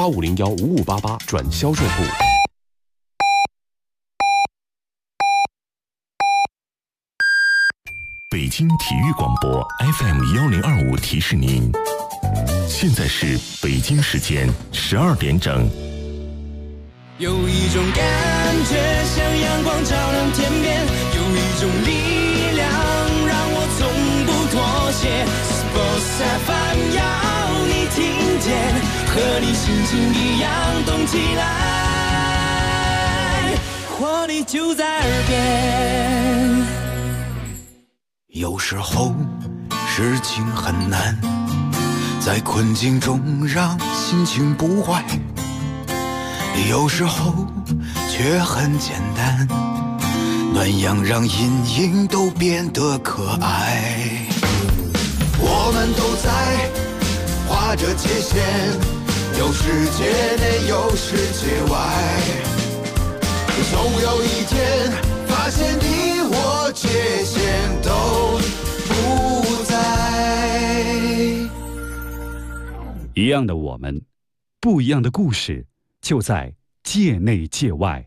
85015588转销售部。 北京体育广播 FM1025提示您，现在是北京时间12点整。 有一种感觉像阳光照亮天边，有一种力量让我从不妥协。Sports FM 要你听见，和你心情一样动起来，活力就在耳边。 有时候事情很难，在困境中让心情不坏，有时候却很简单，暖阳让阴影都变得可爱。我们都在画着界限，有世界内有世界外，总有一天发现你我界限都不在。 一样的我们，不一样的故事，就在界内界外。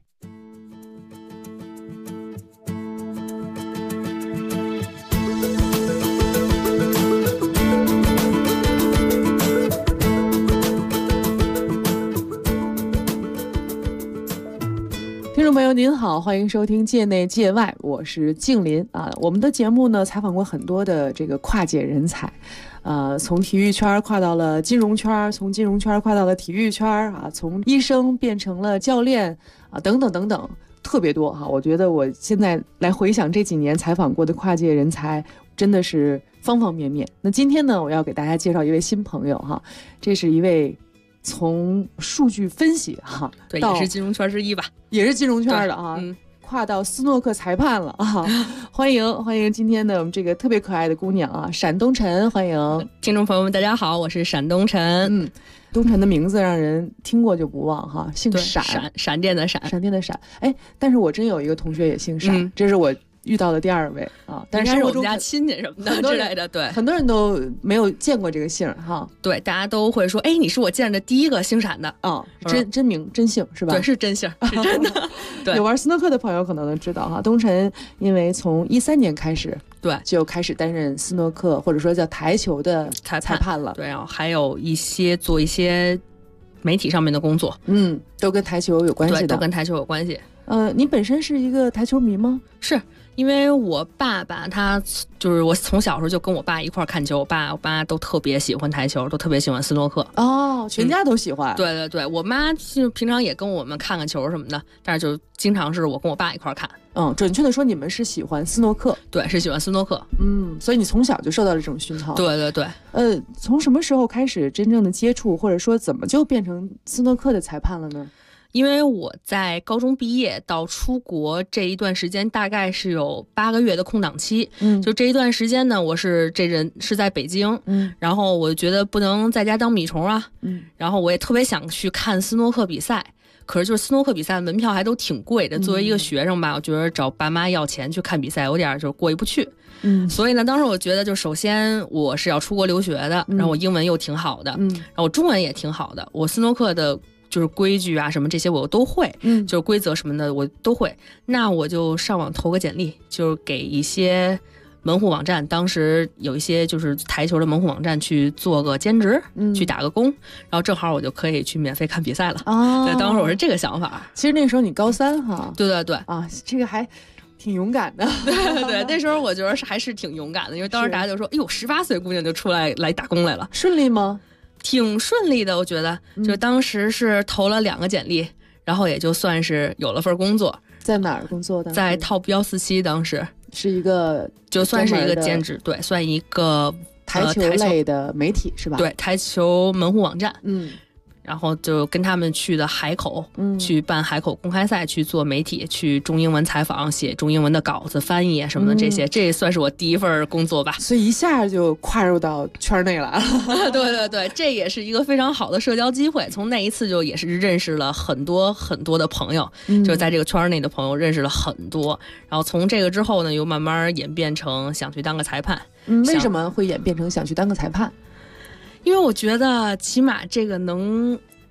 听众朋友您好，欢迎收听界内界外，我是静林啊。我们的节目呢，采访过很多的这个跨界人才，从体育圈跨到了金融圈，从金融圈跨到了体育圈啊，从医生变成了教练啊，等等等等，特别多哈。我觉得我现在来回想这几年采访过的跨界人才，真的是方方面面。那今天呢，我要给大家介绍一位新朋友哈，这是一位从数据分析哈， 对，也是金融圈之一吧， 也是金融圈的啊，跨到斯诺克裁判了啊！欢迎今天的我们这个特别可爱的姑娘啊，闪东辰，欢迎听众朋友们，大家好，我是闪东辰。 东辰的名字让人听过就不忘哈，姓闪， 闪电的闪， 闪电的闪。哎，但是我真有一个同学也姓闪，这是我遇到的第二位啊，但是生活中我们家亲戚什么的之类的，对， 很多人都没有见过这个姓哈。 对，大家都会说，哎，你是我见的第一个姓闪的啊，真名真姓是吧？ 对，是真姓，是真的。对， 有玩斯诺克的朋友可能能知道哈，东辰因为从13年开始， 对， 就开始担任斯诺克或者说叫台球的裁判了， 对啊，还有做一些媒体上面的工作， 都跟台球有关系的， 对，都跟台球有关系。 你本身是一个台球迷吗？ 是。因为我爸爸他就是我从小时候就跟我爸一块看球，我爸都特别喜欢台球，都特别喜欢斯诺克。 哦，全家都喜欢。 对对对，我妈就平常也跟我们看看球什么的，但是就经常是我跟我爸一块看。 准确的说，你们是喜欢斯诺克。 对，是喜欢斯诺克。 所以你从小就受到了这种熏陶。 对对对。 从什么时候开始真正的接触，或者说怎么就变成斯诺克的裁判了呢？ 因为我在高中毕业到出国这一段时间大概是有8个月的空档期，就这一段时间呢，我是在北京，然后我觉得不能在家当米虫啊，然后我也特别想去看斯诺克比赛，可是就是斯诺克比赛门票还都挺贵的，作为一个学生吧，我觉得找爸妈要钱去看比赛有点就过意不去，所以呢，当时我觉得就首先我是要出国留学的，然后我英文又挺好的，然后我中文也挺好的，我斯诺克的就是规矩啊什么这些我都会，就是规则什么的我都会，那我就上网投个简历，就是给一些门户网站，当时有一些就是台球的门户网站去做个兼职，去打个工，然后正好我就可以去免费看比赛了。对，当时我是这个想法。 其实那时候你高3哈？ 对对对啊，这个还挺勇敢的。 对对对，那时候我觉得还是挺勇敢的，因为当时大家就说，哎呦，18岁姑娘就出来打工来了， 顺利吗？ 挺顺利的，我觉得，就当时是投了2个简历，然后也就算是有了份工作。 在哪儿工作的？ 在 Top 147，当时是一个就算是一个兼职，对，算一个台球类的媒体是吧？ 对，台球门户网站。然后就跟他们去的海口，去办海口公开赛，去做媒体，去中英文采访，写中英文的稿子、翻译什么的这些，这算是我第一份工作吧。 所以一下就跨入到圈内了。 对对对，这也是一个非常好的社交机会。从那一次就也是认识了很多很多的朋友，就是在这个圈内的朋友认识了很多。然后从这个之后呢，又慢慢演变成想去当个裁判。 为什么会演变成想去当个裁判？ 因为我觉得起码这个能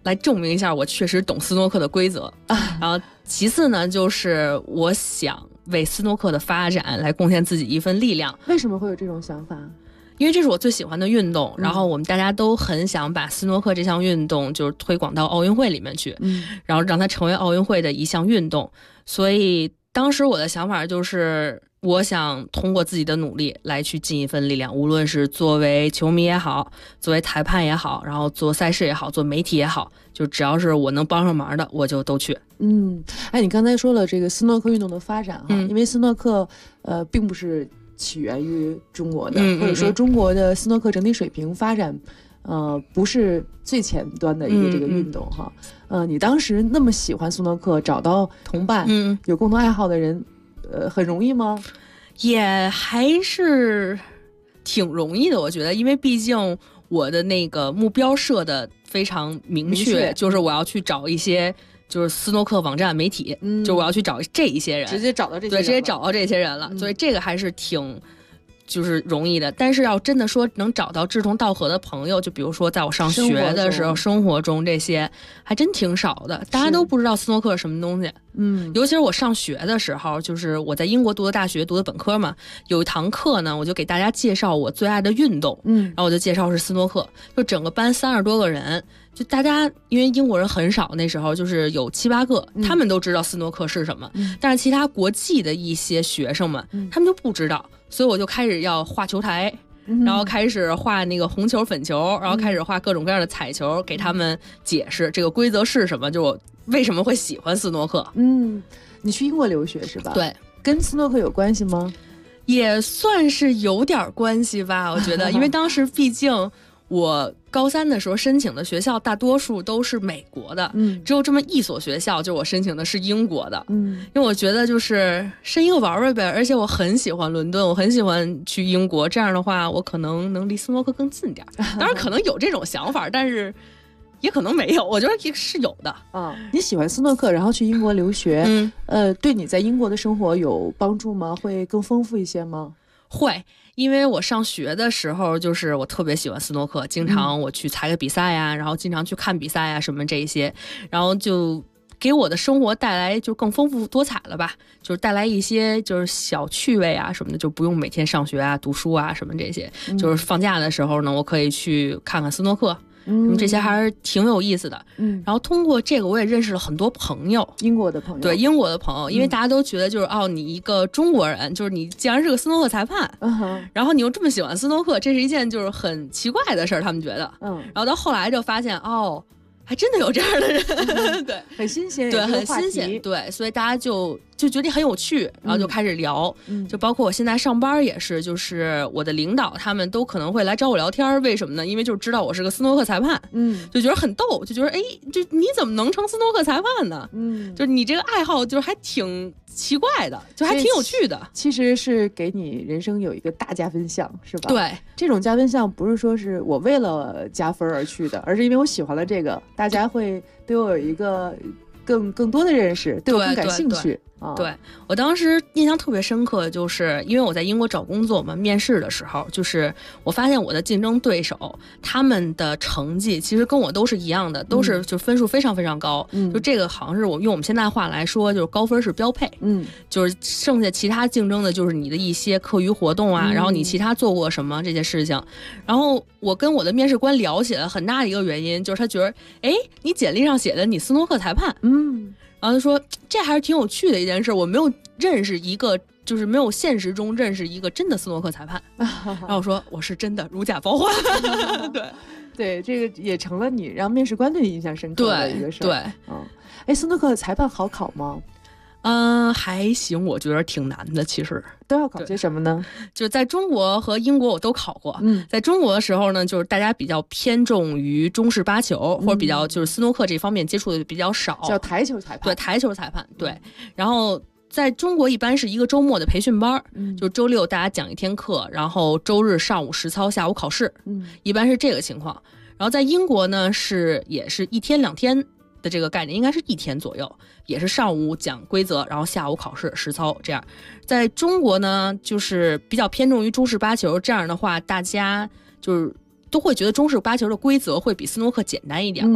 来证明一下我确实懂斯诺克的规则。然后其次呢，就是我想为斯诺克的发展来贡献自己一份力量。 为什么会有这种想法？ 因为这是我最喜欢的运动，然后我们大家都很想把斯诺克这项运动就是推广到奥运会里面去，然后让它成为奥运会的一项运动。所以当时我的想法就是，我想通过自己的努力来去尽一份力量，无论是作为球迷也好，作为裁判也好，然后做赛事也好，做媒体也好，就只要是我能帮上忙的，我就都去。 你刚才说了这个斯诺克运动的发展哈，因为斯诺克并不是起源于中国的，或者说中国的斯诺克整体水平发展不是最前端的一个这个运动哈。你当时那么喜欢斯诺克，找到同伴，有共同爱好的人很容易吗？ 也还是挺容易的，我觉得，因为毕竟我的那个目标设的非常明确，就是我要去找一些就是斯诺克网站媒体，就我要去找这一些人， 直接找到这些人， 对，直接找到这些人了，所以这个还是挺就是容易的。但是要真的说能找到志同道合的朋友，就比如说在我上学的时候，生活中这些还真挺少的，大家都不知道斯诺克是什么东西。尤其是我上学的时候，就是我在英国读的大学，读的本科嘛，有一堂课呢，我就给大家介绍我最爱的运动，然后我就介绍是斯诺克，就整个班30多个人，就大家因为英国人很少，那时候就是有7、8个，他们都知道斯诺克是什么，但是其他国际的一些学生们，他们就不知道，所以我就开始要画球台。然后开始画那个红球粉球，然后开始画各种各样的彩球，给他们解释这个规则是什么，就我为什么会喜欢斯诺克。 你去英国留学是吧？ 对， 跟斯诺克有关系吗？ 也算是有点关系吧，我觉得，因为当时毕竟我高3的时候申请的学校大多数都是美国的，只有这么一所学校，就我申请的是英国的，因为我觉得就是申一个玩玩呗，而且我很喜欢伦敦，我很喜欢去英国，这样的话我可能能离斯诺克更近点。当然可能有这种想法，但是也可能没有，我觉得也是有的。 你喜欢斯诺克，然后去英国留学，对你在英国的生活有帮助吗？会更丰富一些吗？ 会，因为我上学的时候，就是我特别喜欢斯诺克，经常我去参个比赛呀，然后经常去看比赛呀，什么这一些，然后就给我的生活带来就更丰富多彩了吧，就是带来一些就是小趣味啊什么的，就不用每天上学啊、读书啊什么这些，就是放假的时候呢，我可以去看看斯诺克。这些还是挺有意思的。然后通过这个我也认识了很多朋友， 英国的朋友， 对，英国的朋友，因为大家都觉得就是你一个中国人，就是你既然是个斯诺克裁判，然后你又这么喜欢斯诺克，这是一件就是很奇怪的事儿，他们觉得，然后到后来就发现还真的有这样的人，对， 很新鲜， 对，很新鲜，对，所以大家就觉得很有趣，然后就开始聊，就包括我现在上班也是，就是我的领导他们都可能会来找我聊天，为什么呢？因为就知道我是个斯诺克裁判，就觉得很逗，就觉得就你怎么能成斯诺克裁判呢？就是你这个爱好就是还挺奇怪的，就还挺有趣的。 其实是给你人生有一个大加分项，是吧？ 对， 这种加分项不是说是我为了加分而去的，而是因为我喜欢了这个，大家会对我有一个更多的认识，对我更感兴趣。 对，我当时印象特别深刻，就是因为我在英国找工作嘛，面试的时候，就是我发现我的竞争对手他们的成绩其实跟我都是一样的，都是就分数非常非常高，就这个好像是用我们现在话来说，就是高分是标配，就是剩下其他竞争的就是你的一些课余活动啊，然后你其他做过什么这些事情，然后我跟我的面试官聊起来，很大的一个原因就是他觉得，你简历上写的你斯诺克裁判，然后他说这还是挺有趣的一件事，我没有认识一个，就是没有现实中认识一个真的斯诺克裁判。然后我说我是真的如假包换。 对，这个也成了你让面试官对你印象深刻的一个事儿。 对， 斯诺克裁判好考吗？ 还行，我觉得挺难的。其实都要考些什么呢？ 就在中国和英国我都考过。在中国的时候呢，就是大家比较偏重于中式八球，或者比较就是斯诺克这方面接触的比较少， 叫台球裁判。 对，台球裁判。对，然后在中国一般是一个周末的培训班，就周六大家讲1天课，然后周日上午实操，下午考试，一般是这个情况。然后在英国呢也是1天2天的这个概念，应该是1天左右，也是上午讲规则，然后下午考试实操这样。在中国呢，就是比较偏重于中式八球，这样的话大家就是都会觉得中式八球的规则会比斯诺克简单一点嘛。然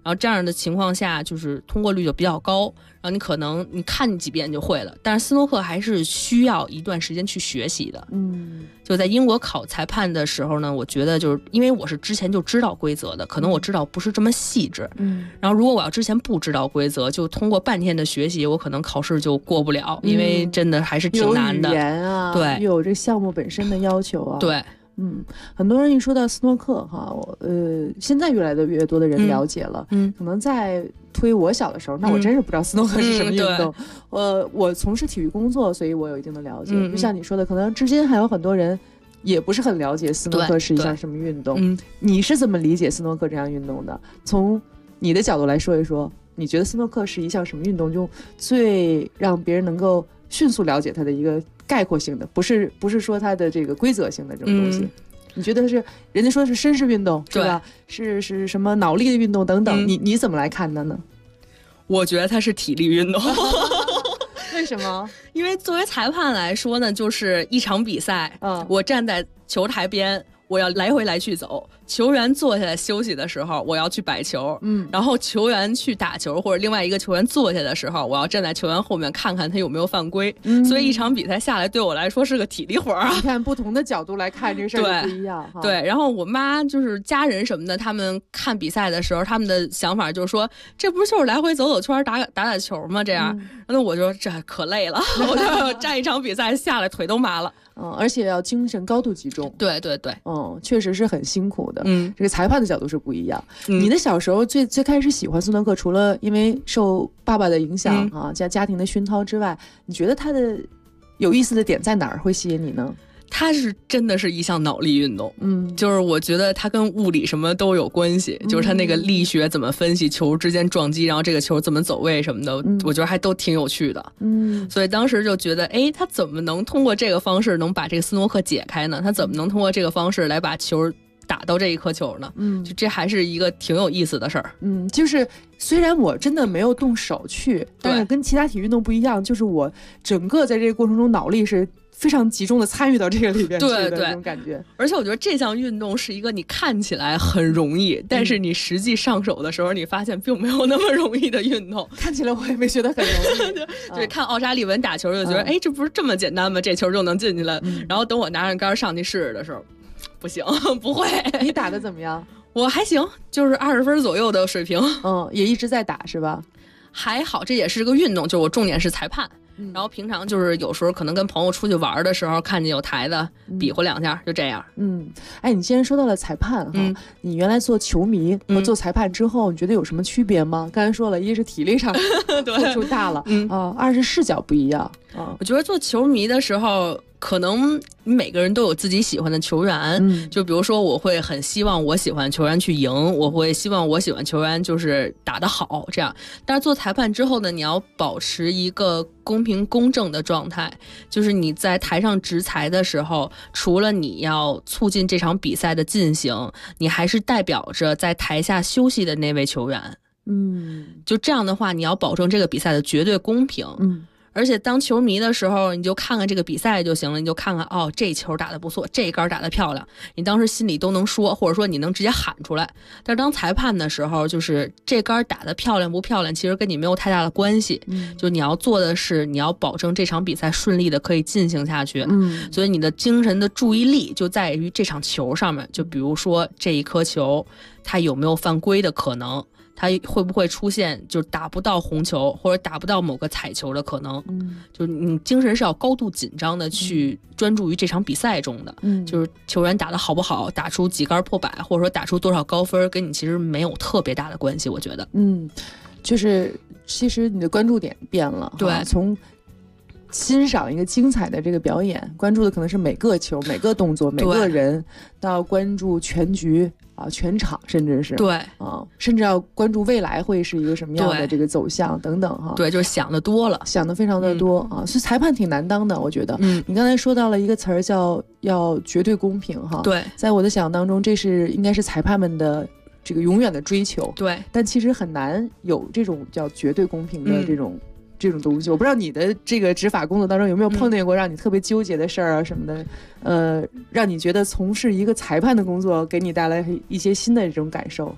然后这样的情况下就是通过率就比较高，然后你可能你看几遍就会了，但是斯诺克还是需要一段时间去学习的。就在英国考裁判的时候呢，我觉得就是因为我是之前就知道规则的，可能我知道不是这么细致，然后如果我要之前不知道规则，就通过半天的学习，我可能考试就过不了，因为真的还是挺难的。 有语言啊， 对， 有这项目本身的要求啊， 对。 很多人一说到斯诺克哈，现在越来越多的人了解了，可能在推我小的时候，那我真是不知道斯诺克是什么运动。我从事体育工作，所以我有一定的了解。就像你说的，可能至今还有很多人也不是很了解斯诺克是一项什么运动。你是怎么理解斯诺克这项运动的？从你的角度来说一说，你觉得斯诺克是一项什么运动，就最让别人能够迅速了解它的一个概括性的，不是说它的这个规则性的这种东西。你觉得是人家说是绅士运动是吧？是什么脑力的运动等等？你怎么来看的呢？ 我觉得它是体力运动。 为什么？ 因为作为裁判来说呢，就是一场比赛，我站在球台边，我要来回来去走，球员坐下来休息的时候，我要去摆球，然后球员去打球或者另外一个球员坐下的时候，我要站在球员后面看看他有没有犯规。所以一场比赛下来对我来说是个体力活啊。 你看不同的角度来看这个事儿不一样。 对，然后我妈就是家人什么的，他们看比赛的时候，他们的想法就是说，这不是就是来回走走圈打球吗？这样，那我就这可累了，我就站一场比赛下来腿都麻了。 而且要精神高度集中。 对， 确实是很辛苦的。这个裁判的角度是不一样。你的小时候最开始喜欢斯诺克，除了因为受爸爸的影响加家庭的熏陶之外，你觉得它的有意思的点在哪儿会吸引你呢？ 它是真的是一项脑力运动，就是我觉得它跟物理什么都有关系，就是它那个力学怎么分析球之间撞击，然后这个球怎么走位什么的，我觉得还都挺有趣的。所以当时就觉得，他怎么能通过这个方式能把这个斯诺克解开呢？他怎么能通过这个方式来把球打到这一颗球呢？就这还是一个挺有意思的事儿。 就是虽然我真的没有动手去，但是跟其他体育运动不一样，就是我整个在这个过程中脑力是非常集中的参与到这个里边去的那种感觉。 而且我觉得这项运动是一个你看起来很容易，但是你实际上手的时候，你发现并没有那么容易的运动。 看起来我也没觉得很容易。 对，看奥沙利文打球就觉得，这不是这么简单吗？这球就能进去了。然后等我拿着杆上去试试的时候，不行，不会。 你打得怎么样？ 我还行，就是20分左右的水平。 也一直在打是吧？ 还好，这也是个运动，就是我重点是裁判。然后平常就是有时候可能跟朋友出去玩的时候，看见有台子比划两下，就这样。 你既然说到了裁判你原来做球迷和做裁判之后，你觉得有什么区别吗？刚才说了，一是体力上付出大了，二是视角不一样。 我觉得做球迷的时候，可能每个人都有自己喜欢的球员，就比如说我会很希望我喜欢球员去赢，我会希望我喜欢球员就是打得好这样。但是做裁判之后呢，你要保持一个公平公正的状态，就是你在台上执裁的时候，除了你要促进这场比赛的进行，你还是代表着在台下休息的那位球员。就这样的话，你要保证这个比赛的绝对公平。而且当球迷的时候，你就看看这个比赛就行了，你就看看这球打得不错，这杆打得漂亮，你当时心里都能说，或者说你能直接喊出来。但是当裁判的时候，就是这杆打得漂亮不漂亮，其实跟你没有太大的关系。就你要做的是，你要保证这场比赛顺利的可以进行下去。所以你的精神的注意力就在于这场球上面。就比如说这一颗球，它有没有犯规的可能？它会不会出现就是打不到红球或者打不到某个彩球的可能？就是你精神是要高度紧张的去专注于这场比赛中的。就是球员打得好不好，打出几杆破百，或者说打出多少高分，跟你其实没有特别大的关系，我觉得。 就是其实你的关注点变了。 对， 从欣赏一个精彩的这个表演，关注的可能是每个球、每个动作、每个人，到关注全局全场，甚至是甚至要关注未来会是一个什么样的这个走向等等对，就是想得多了， 想得非常的多所以裁判挺难当的，我觉得。你刚才说到了一个词儿叫要绝对公平对， 在我的想象当中，这是应该是裁判们的这个永远的追求。 对， 但其实很难有这种叫绝对公平的这种东西。我不知道你的这个执法工作当中有没有碰见过让你特别纠结的事儿什么的，让你觉得从事一个裁判的工作给你带来一些新的这种感受。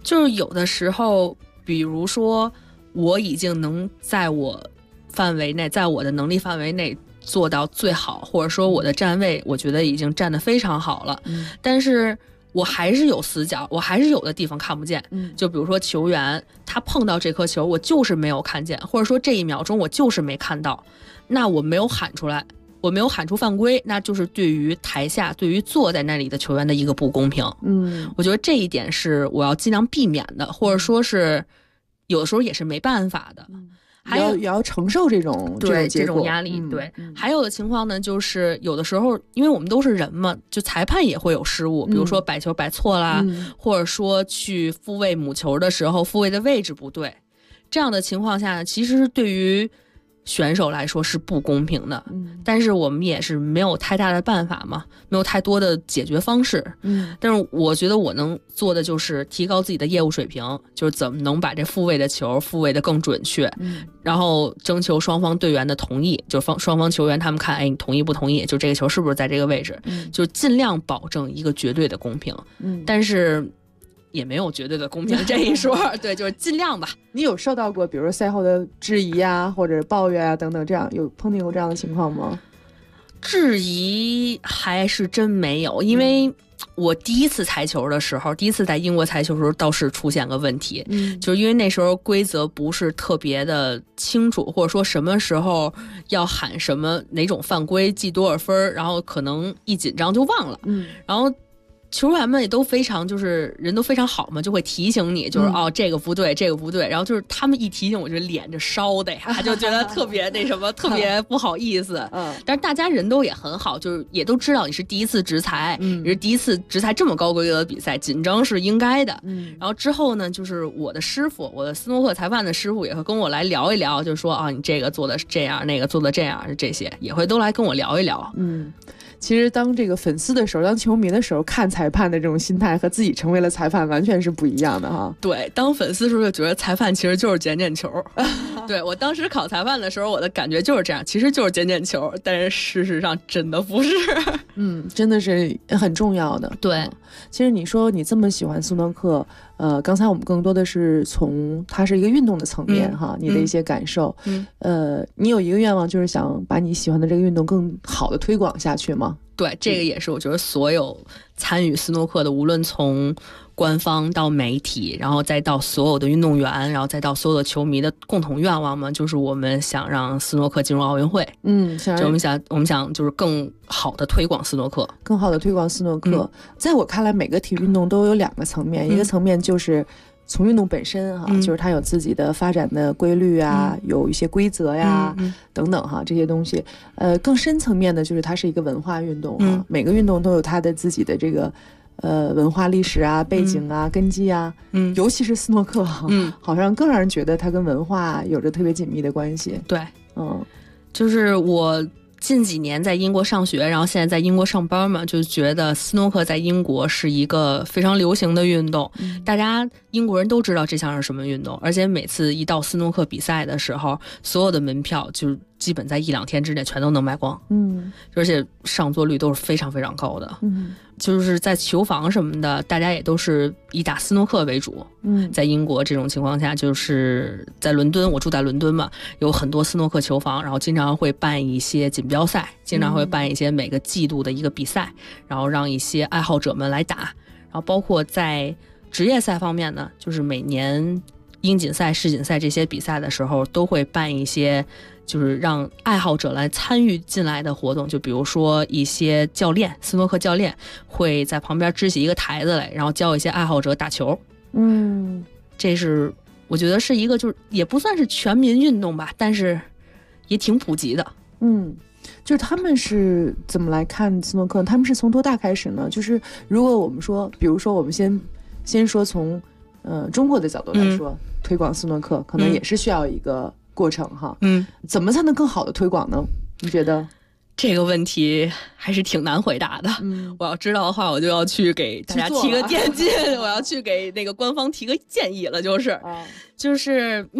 就是有的时候，比如说我已经能在我范围内，在我的能力范围内做到最好，或者说我的站位我觉得已经站得非常好了，但是我还是有死角，我还是有的地方看不见。就比如说球员他碰到这颗球，我就是没有看见，或者说这1秒钟我就是没看到，那我没有喊出来，我没有喊出犯规，那就是对于台下对于坐在那里的球员的一个不公平。我觉得这一点是我要尽量避免的，或者说是有的时候也是没办法的。还有也要承受这种压力。对，还有的情况呢，就是有的时候因为我们都是人嘛，就裁判也会有失误，比如说摆球摆错啦，或者说去复位母球的时候复位的位置不对，这样的情况下呢，其实对于选手来说是不公平的，但是我们也是没有太大的办法嘛，没有太多的解决方式。但是我觉得我能做的就是提高自己的业务水平，就是怎么能把这复位的球复位的更准确，然后征求双方队员的同意，就双方球员他们看，哎，你同意不同意？就这个球是不是在这个位置？就尽量保证一个绝对的公平。但是也没有绝对的公平这一说，对，就是尽量吧。 你有受到过，比如说赛后的质疑啊，或者抱怨啊等等，这样有碰见过这样的情况吗？ 质疑还是真没有，因为我第一次裁球的时候，第一次在英国裁球的时候倒是出现个问题，就是因为那时候规则不是特别的清楚，或者说什么时候要喊什么哪种犯规记多少分，然后可能一紧张就忘了，然后球员们也都非常就是人都非常好嘛，就会提醒你，就是这个不对这个不对，然后就是他们一提醒我就脸就烧的呀，就觉得特别那什么特别不好意思。但是大家人都也很好，就是也都知道你是第一次执裁，也是第一次执裁这么高规格的比赛，紧张是应该的。然后之后呢，就是我的师傅，我的斯诺克裁判的师傅也会跟我来聊一聊，就说你这个做的是这样，那个做的这样，这些也会都来跟我聊一聊。 其实当这个粉丝的时候，当球迷的时候，看裁判的这种心态和自己成为了裁判完全是不一样的哈。 对，当粉丝的时候就觉得裁判其实就是捡捡球。对，我当时考裁判的时候，我的感觉就是这样，其实就是捡捡球，但是事实上真的不是。 真的是很重要的。 对， 其实你说你这么喜欢斯诺克，刚才我们更多的是从它是一个运动的层面哈，你的一些感受。你有一个愿望，就是想把你喜欢的这个运动更好的推广下去吗？ 对，这个也是我觉得所有参与斯诺克的，无论从官方到媒体，然后再到所有的运动员，然后再到所有的球迷的共同愿望嘛，就是我们想让斯诺克进入奥运会。就我们想就是更好的推广斯诺克， 更好的推广斯诺克。在我看来，每个体育运动都有2个层面，一个层面就是从运动本身哈，就是它有自己的发展的规律啊，有一些规则呀，等等哈，这些东西。更深层面的就是它是一个文化运动哈，每个运动都有它的自己的这个文化历史啊、背景啊、根基啊，尤其是斯诺克哈，好像更让人觉得它跟文化有着特别紧密的关系。 对，就是我近几年在英国上学，然后现在在英国上班嘛，就觉得斯诺克在英国是一个非常流行的运动，大家英国人都知道这项是什么运动，而且每次一到斯诺克比赛的时候，所有的门票就基本在1-2天之内全都能卖光，而且上座率都是非常非常高的，就是在球房什么的，大家也都是以打斯诺克为主。在英国这种情况下，就是在伦敦，我住在伦敦嘛，有很多斯诺克球房，然后经常会办一些锦标赛，经常会办一些每个季度的一个比赛，然后让一些爱好者们来打。然后包括在职业赛方面呢，就是每年英锦赛、世锦赛这些比赛的时候，都会办一些就是让爱好者来参与进来的活动，就比如说一些教练，斯诺克教练会在旁边支起一个台子来，然后教一些爱好者打球。这是我觉得是一个就是也不算是全民运动吧，但是也挺普及的。 就是他们是怎么来看斯诺克？他们是从多大开始呢？就是如果我们说，比如说我们先说从中国的角度来说，推广斯诺克可能也是需要一个过程哈。怎么才能更好的推广呢？你觉得？ 这个问题还是挺难回答的。我要知道的话，我就要去给大家提个电进，我要去给那个官方提个建议了。就是因为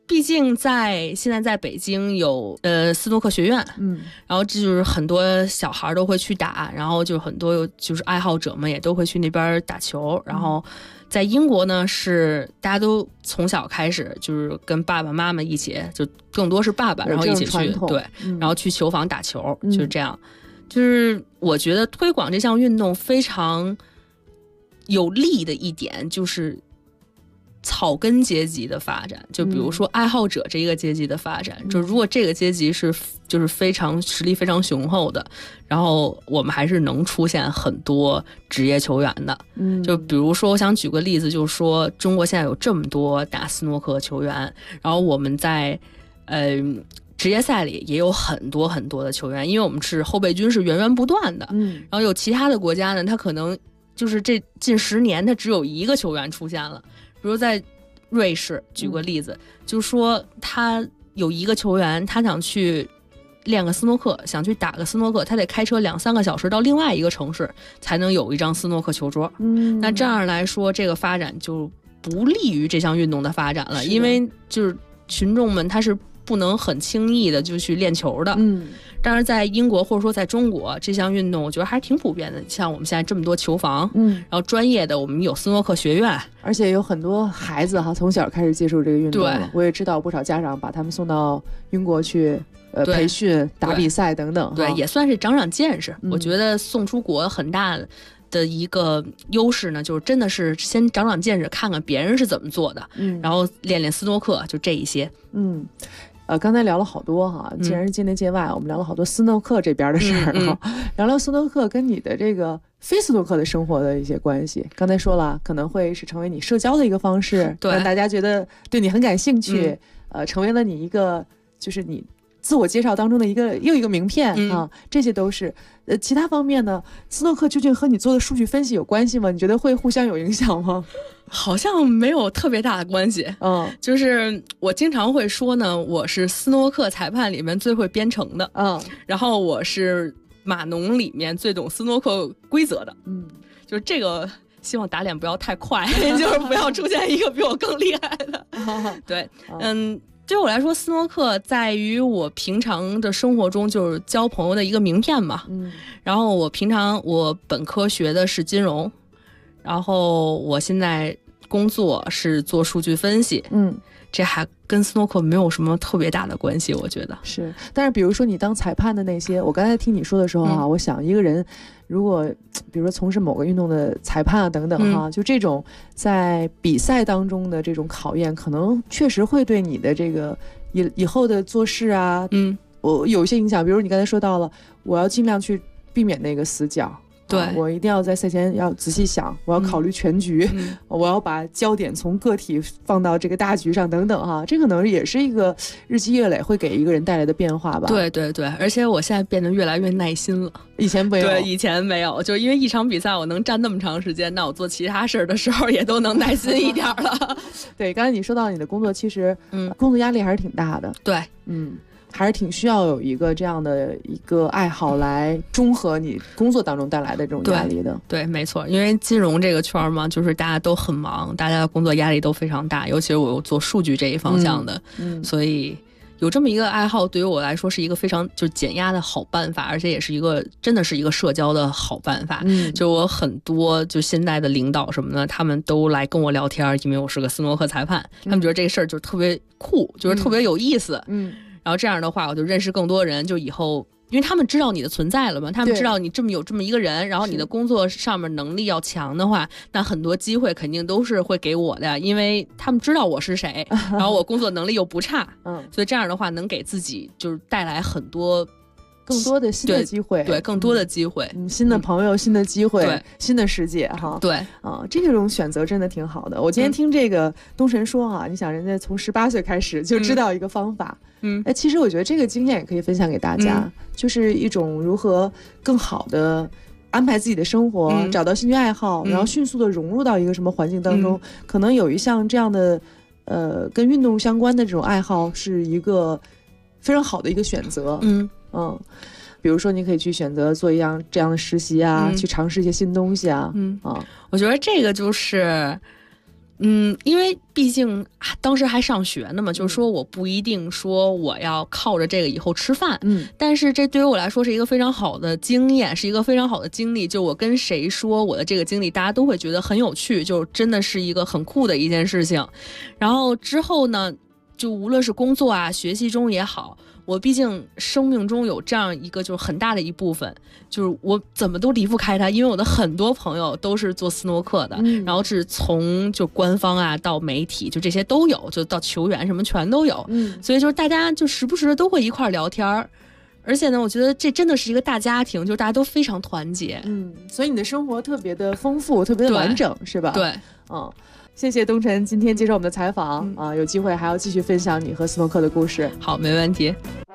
毕竟现在在北京有斯诺克学院，然后这就是很多小孩都会去打，然后就很多就是爱好者们也都会去那边打球，然后在英国呢是大家都从小开始就是跟爸爸妈妈一起，就更多是爸爸，然后一起去对，然后去球房打球，就是这样。就是我觉得推广这项运动非常有利的一点就是草根阶级的发展，就比如说爱好者这一个阶级的发展，就如果这个阶级就是非常实力非常雄厚的，然后我们还是能出现很多职业球员的。就比如说我想举个例子，就是说中国现在有这么多打斯诺克球员，然后我们在职业赛里也有很多很多的球员，因为我们是后备军是源源不断的，然后有其他的国家呢，他可能就是这近10年他只有一个球员出现了，比如在瑞士举个例子，就是说他有一个球员他想去练个斯诺克，想去打个斯诺克，他得开车2-3个小时到另外一个城市才能有一张斯诺克球桌。那这样来说这个发展就不利于这项运动的发展了，因为就是群众们他是不能很轻易的就去练球的。但是在英国或者说在中国这项运动我觉得还是挺普遍的，像我们现在这么多球房，然后专业的我们有斯诺克学院， 而且有很多孩子从小开始接触这个运动了。我也知道不少家长把他们送到英国去培训打比赛等等， 对，也算是长见识。我觉得送出国很大的一个优势呢，就是真的是先长见识，看看别人是怎么做的，然后练练斯诺克，就这一些。 刚才聊了好多哈，既然是界内界外，我们聊了好多斯诺克这边的事儿聊聊斯诺克跟你的这个非斯诺克的生活的一些关系。刚才说了，可能会是成为你社交的一个方式，让大家觉得对你很感兴趣，成为了你一个就是你自我介绍当中的又一个名片这些都是。其他方面呢，斯诺克究竟和你做的数据分析有关系吗？你觉得会互相有影响吗？ 好像没有特别大的关系。就是我经常会说呢，我是斯诺克裁判里面最会编程的，然后我是码农里面最懂斯诺克规则的。就是这个希望打脸不要太快就是不要出现一个比我更厉害的对，对我来说斯诺克在于我平常的生活中就是交朋友的一个名片嘛。然后我本科学的是金融，然后我现在工作是做数据分析，这还跟斯诺克没有什么特别大的关系，我觉得是。但是比如说你当裁判的那些，我刚才听你说的时候我想一个人如果比如说从事某个运动的裁判等等就这种在比赛当中的这种考验，可能确实会对你的这个以后的做事我有一些影响。比如你刚才说到了，我要尽量去避免那个死角。对，我一定要在赛前要仔细想，我要考虑全局，我要把焦点从个体放到这个大局上等等这可能也是一个日积月累会给一个人带来的变化吧。 对对对，而且我现在变得越来越耐心了， 以前没有。 对，以前没有，就因为一场比赛我能站那么长时间，那我做其他事的时候也都能耐心一点了对，刚才你说到你的工作，其实工作压力还是挺大的。 对， 还是挺需要有一个这样的一个爱好来中和你工作当中带来的这种压力的。 对，没错，因为金融这个圈嘛，就是大家都很忙，大家的工作压力都非常大，尤其是我做数据这一方向的，所以有这么一个爱好对于我来说是一个非常就减压的好办法，而且也是一个真的是一个社交的好办法。就我很多就现在的领导什么的，他们都来跟我聊天，因为我是个斯诺克裁判，他们觉得这个事儿就特别酷，就是特别有意思。然后这样的话我就认识更多人，就以后因为他们知道你的存在了嘛，他们知道你有这么一个人，然后你的工作上面能力要强的话，那很多机会肯定都是会给我的，因为他们知道我是谁然后我工作能力又不差所以这样的话能给自己就是带来更多的新的机会。 对，更多的机会， 新的朋友，新的机会，新的世界对这种选择真的挺好的。我今天听这个东神说你想人家从18岁开始就知道一个方法其实我觉得这个经验也可以分享给大家，就是一种如何更好的安排自己的生活，找到兴趣爱好，然后迅速的融入到一个什么环境当中，可能有一项这样的跟运动相关的这种爱好是一个非常好的一个选择。比如说你可以去选择做这样的实习去尝试一些新东西我觉得这个就是因为毕竟当时还上学呢嘛，就是说我不一定说我要靠着这个以后吃饭，但是这对于我来说是一个非常好的经验，是一个非常好的经历。就我跟谁说我的这个经历，大家都会觉得很有趣，就真的是一个很酷的一件事情。然后之后呢，就无论是工作啊、学习中也好，我毕竟生命中有这样一个就是很大的一部分，就是我怎么都离不开它，因为我的很多朋友都是做斯诺克的，然后是从就官方啊到媒体，就这些都有，就到球员什么全都有，所以就是大家就时不时的都会一块聊天儿。而且呢，我觉得这真的是一个大家庭，就大家都非常团结。 所以你的生活特别的丰富，特别的完整，是吧？ 对， 谢谢东晨今天接受我们的采访啊，有机会还要继续分享你和斯诺克的故事。 好，没问题。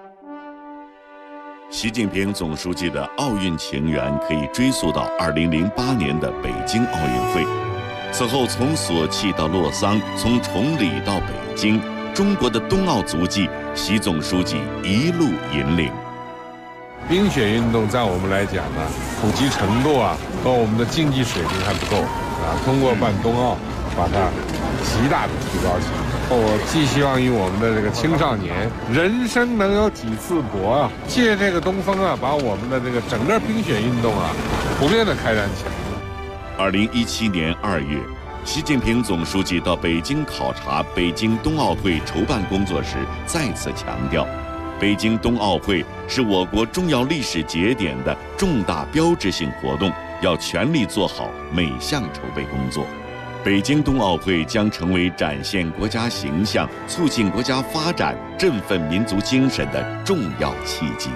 习近平总书记的奥运情缘可以追溯到2008年的北京奥运会。此后，从索契到洛桑，从崇礼到北京，中国的冬奥足迹，习总书记一路引领。 冰雪运动在我们来讲呢，普及程度和我们的竞技水平还不够通过办冬奥，把它极大的提高起来。我寄希望于我们的这个青少年，人生能有几次搏借这个东风把我们的这个整个冰雪运动普遍的开展起来。 2017年2月，习近平总书记到北京考察北京冬奥会筹办工作时，再次强调，北京冬奥会是我国重要历史节点的重大标志性活动，要全力做好每项筹备工作。北京冬奥会将成为展现国家形象、促进国家发展、振奋民族精神的重要契机。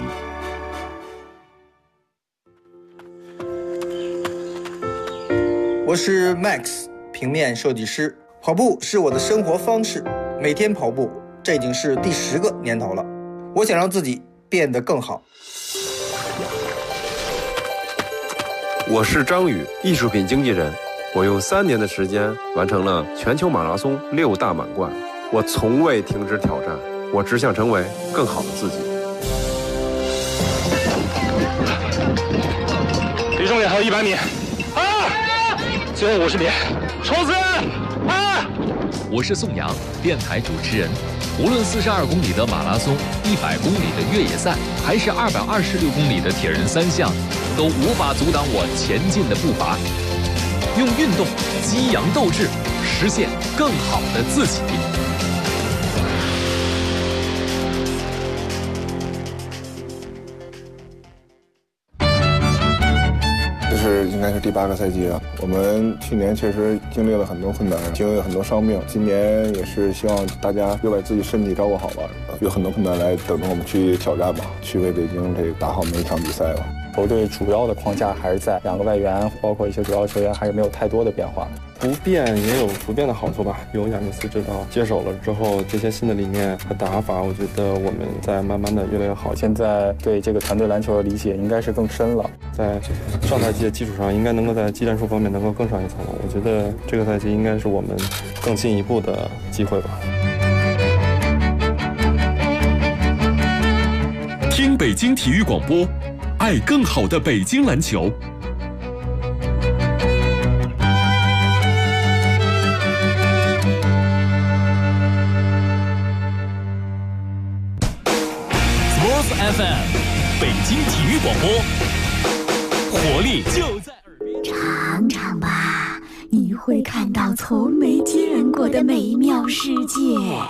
我是 Max， 平面设计师。跑步是我的生活方式，每天跑步，这已经是第10个年头了。我想让自己变得更好。 我是张宇，艺术品经纪人。我用3年的时间完成了全球马拉松6大满贯。我从未停止挑战，我只想成为更好的自己。 离终点还有100米，最后50米，冲刺！ 我是宋阳，电台主持人。无论42公里的马拉松、100公里的越野赛，还是226公里的铁人3项，都无法阻挡我前进的步伐。用运动激扬斗志，实现更好的自己。 这是应该是第8个赛季了。我们去年确实经历了很多困难，经历了很多伤病。今年也是希望大家又把自己身体照顾好吧，有很多困难来等着我们去挑战吧，去为北京这打好每一场比赛吧。 球队主要的框架还是在2个外援，包括一些主要球员还是没有太多的变化。 不变也有不变的好处吧。有亚尼斯指导接手了之后，这些新的理念和打法，我觉得我们在慢慢的越来越好。 现在对这个团队篮球的理解应该是更深了， 在上赛季的基础上，应该能够在技战术方面能够更上一层楼。我觉得这个赛季应该是我们更进一步的机会吧。 听北京体育广播，爱更好的北京篮球。 FM 北京体育广播，活力就在耳边。 尝尝吧，你会看到从没见过的美妙世界。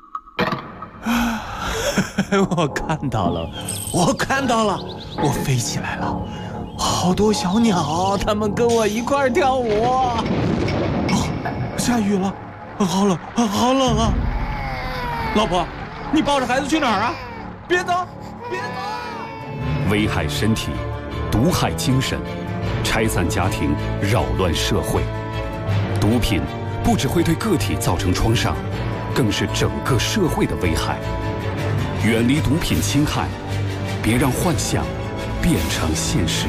我看到了，我飞起来了，好多小鸟，它们跟我一块跳舞。下雨了，好冷，好冷啊！老婆，你抱着孩子去哪儿啊？别走！ 危害身体，毒害精神，拆散家庭，扰乱社会。毒品不只会对个体造成创伤，更是整个社会的危害。远离毒品侵害，别让幻想变成现实。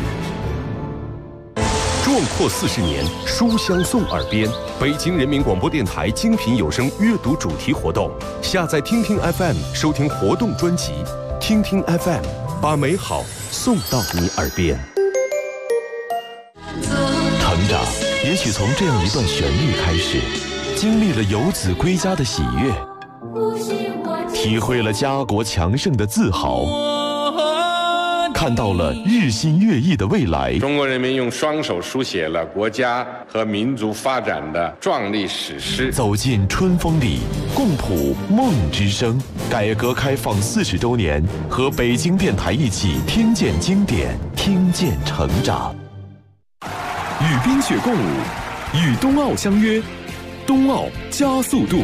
壮阔40年，书香送耳边。北京人民广播电台精品有声阅读主题活动，下载听听 FM 收听活动专辑。听听 FM， 把美好送到你耳边。 成长也许从这样一段旋律开始， 经历了游子归家的喜悦，体会了家国强盛的自豪，看到了日新月异的未来。 中国人民用双手书写了国家和民族发展的壮丽史诗。 走进春风里，共谱梦之声。改革开放40周年，和北京电台一起听见经典，听见成长。 与冰雪共舞，与冬奥相约，冬奥加速度。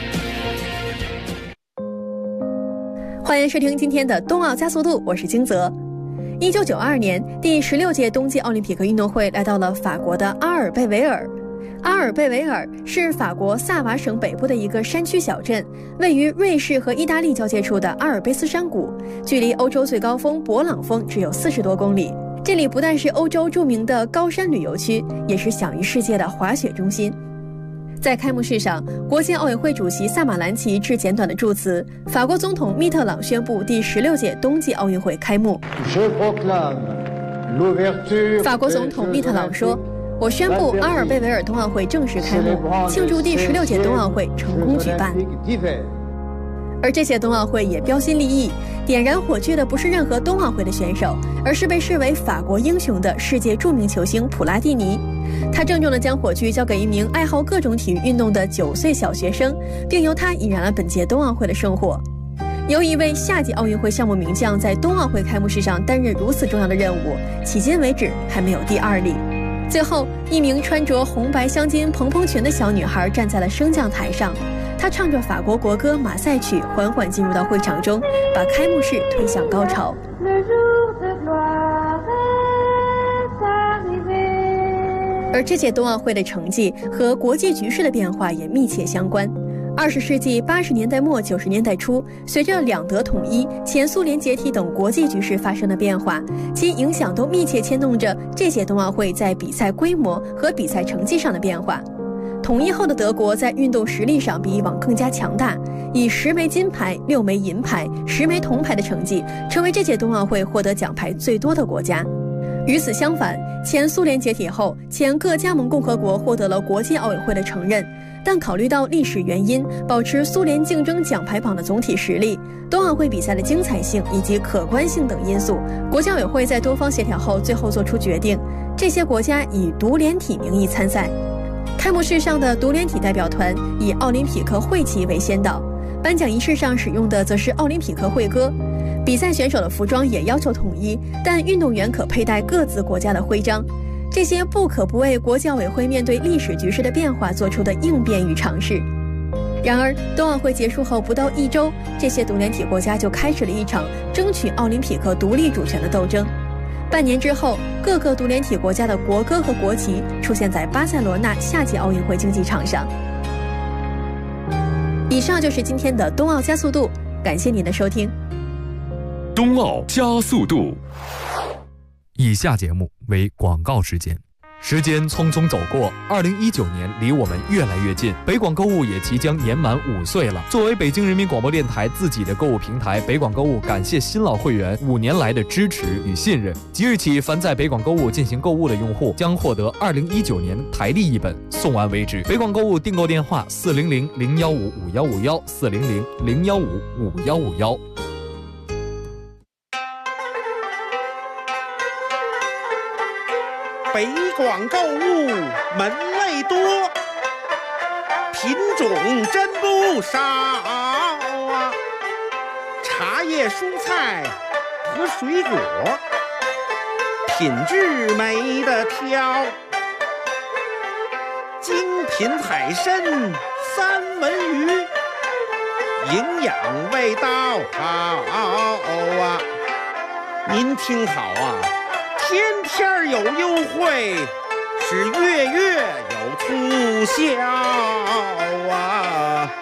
欢迎收听今天的冬奥加速度，我是金泽。1992年，第16届冬季奥林匹克运动会来到了法国的阿尔贝维尔。阿尔贝维尔是法国萨瓦省北部的一个山区小镇，位于瑞士和意大利交界处的阿尔卑斯山谷，距离欧洲最高峰勃朗峰只有40多公里。这里不但是欧洲著名的高山旅游区，也是享誉世界的滑雪中心。在开幕式上，国际奥委会主席萨马兰奇致简短的祝词，法国总统密特朗宣布第16届冬季奥运会开幕。法国总统密特朗说：“我宣布阿尔贝维尔冬奥会正式开幕，庆祝第16届冬奥会成功举办。”而这届冬奥会也标新立异，点燃火炬的不是任何冬奥会的选手，而是被视为法国英雄的世界著名球星普拉蒂尼。他郑重地将火炬交给一名爱好各种体育运动的9岁小学生，并由他引燃了本届冬奥会的圣火。由一位夏季奥运会项目名将在冬奥会开幕式上担任如此重要的任务，迄今为止还没有第2例。最后，一名穿着红白相间蓬蓬裙的小女孩站在了升降台上，她唱着法国国歌《马赛曲》，缓缓进入到会场中，把开幕式推向高潮。而这届冬奥会的成绩和国际局势的变化也密切相关。20世纪80年代末90年代初，随着两德统一、前苏联解体等国际局势发生的变化，其影响都密切牵动着这届冬奥会在比赛规模和比赛成绩上的变化。统一后的德国在运动实力上比以往更加强大，以10枚金牌、6枚银牌、10枚铜牌的成绩，成为这届冬奥会获得奖牌最多的国家。与此相反，前苏联解体后，前各加盟共和国获得了国际奥委会的承认，但考虑到历史原因，保持苏联竞争奖牌榜的总体实力、冬奥会比赛的精彩性以及可观性等因素，国际奥委会在多方协调后，最后做出决定，这些国家以独联体名义参赛。开幕式上的独联体代表团以奥林匹克会旗为先导，颁奖仪式上使用的则是奥林匹克会歌。比赛选手的服装也要求统一，但运动员可佩戴各自国家的徽章。这些不可不为国际奥委会面对历史局势的变化做出的应变与尝试。然而，冬奥会结束后不到1周，这些独联体国家就开始了一场争取奥林匹克独立主权的斗争。半年之后，各个独联体国家的国歌和国旗出现在巴塞罗那夏季奥运会竞技场上。以上就是今天的冬奥加速度，感谢您的收听。 冬奥加速度。 以下节目为广告时间。时间匆匆走过，2019年离我们越来越近，北广购物也即将年满5岁了。作为北京人民广播电台自己的购物平台，北广购物感谢新老会员5年来的支持与信任。即日起，凡在北广购物进行购物的用户将获得2019年台历一本，送完为止。北广购物订购电话：400-015-5151，400-015-5151。 北广购物门类多，品种真不少啊！茶叶、蔬菜和水果，品质没得挑。精品海参、三文鱼，营养味道好啊！您听好啊！天天有优惠，是月月有促销啊！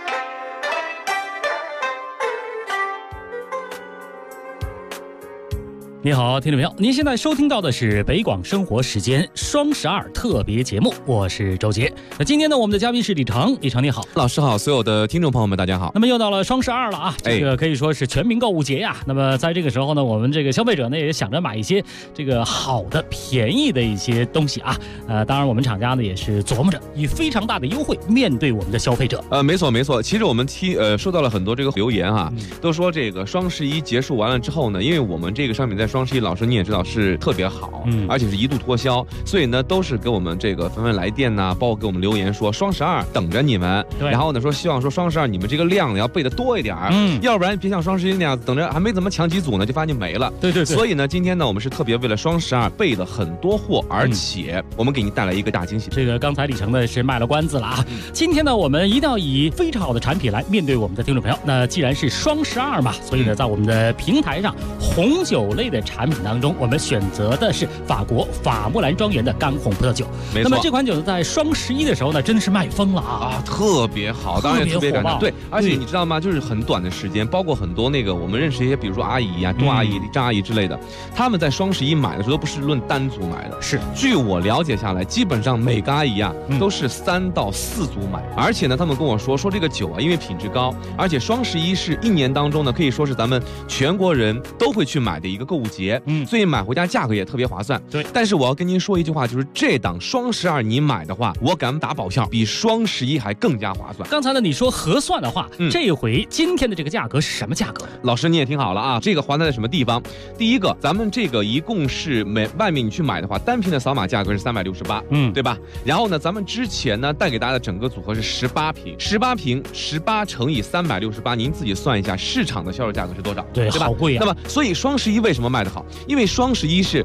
你好，听众朋友，您现在收听到的是北广生活时间双12特别节目，我是周杰。那今天呢，我们的嘉宾是李成，李成你好， 老师好，所有的听众朋友们大家好。 那么又到了双12了啊，这个可以说是全民购物节呀。那么在这个时候呢，我们这个消费者呢也想着买一些这个好的、便宜的一些东西啊。当然我们厂家呢也是琢磨着以非常大的优惠面对我们的消费者。 没错，其实我们收到了很多这个留言哈，都说这个双11结束完了之后呢，因为我们这个商品在双11，老师你也知道是特别好，而且是一度脱销，所以呢都是给我们这个纷纷来电呐，包括给我们留言说双12等着你们，然后呢说希望说双12你们这个量要备的多一点，要不然别像双11那样等着还没怎么抢几组呢就发现就没了。对，所以呢今天呢我们是特别为了双12备了很多货，而且我们给您带来一个大惊喜。 这个刚才李成呢是卖了关子了啊，今天呢我们一定要以非常好的产品来面对我们的听众朋友。那既然是双12嘛，所以呢在我们的平台上红酒类的产品当中，我们选择的是法国法穆兰庄园的干红葡萄酒。 没错， 那么这款酒呢，在双11的时候呢，真的是卖疯了啊， 特别好，当然特别火爆。对，而且你知道吗？就是很短的时间，包括很多那个我们认识一些，比如说阿姨啊、杜阿姨、张阿姨之类的，他们在双11买的时候都不是论单组买的， 是据我了解下来，基本上每个阿姨啊都是3到4组买，而且呢，他们跟我说这个酒啊，因为品质高，而且双11是1年当中呢，可以说是咱们全国人都会去买的一个购物节，所以买回家价格也特别划算。 对， 但是我要跟您说一句话，就是这档双12你买的话，我敢打保票，比双11还更加划算。 刚才呢你说核算的话，这回今天的这个价格是什么价格？ 老师你也听好了啊，这个划算在什么地方？第一个，咱们这个一共是外面你去买的话，单瓶的扫码价格是368，对吧？然后呢，咱们之前呢带给大家的整个组合是18瓶，18乘以368，您自己算一下市场的销售价格是多少？ 对吧？好贵啊。 那么所以双11为什么卖得好？因为双11是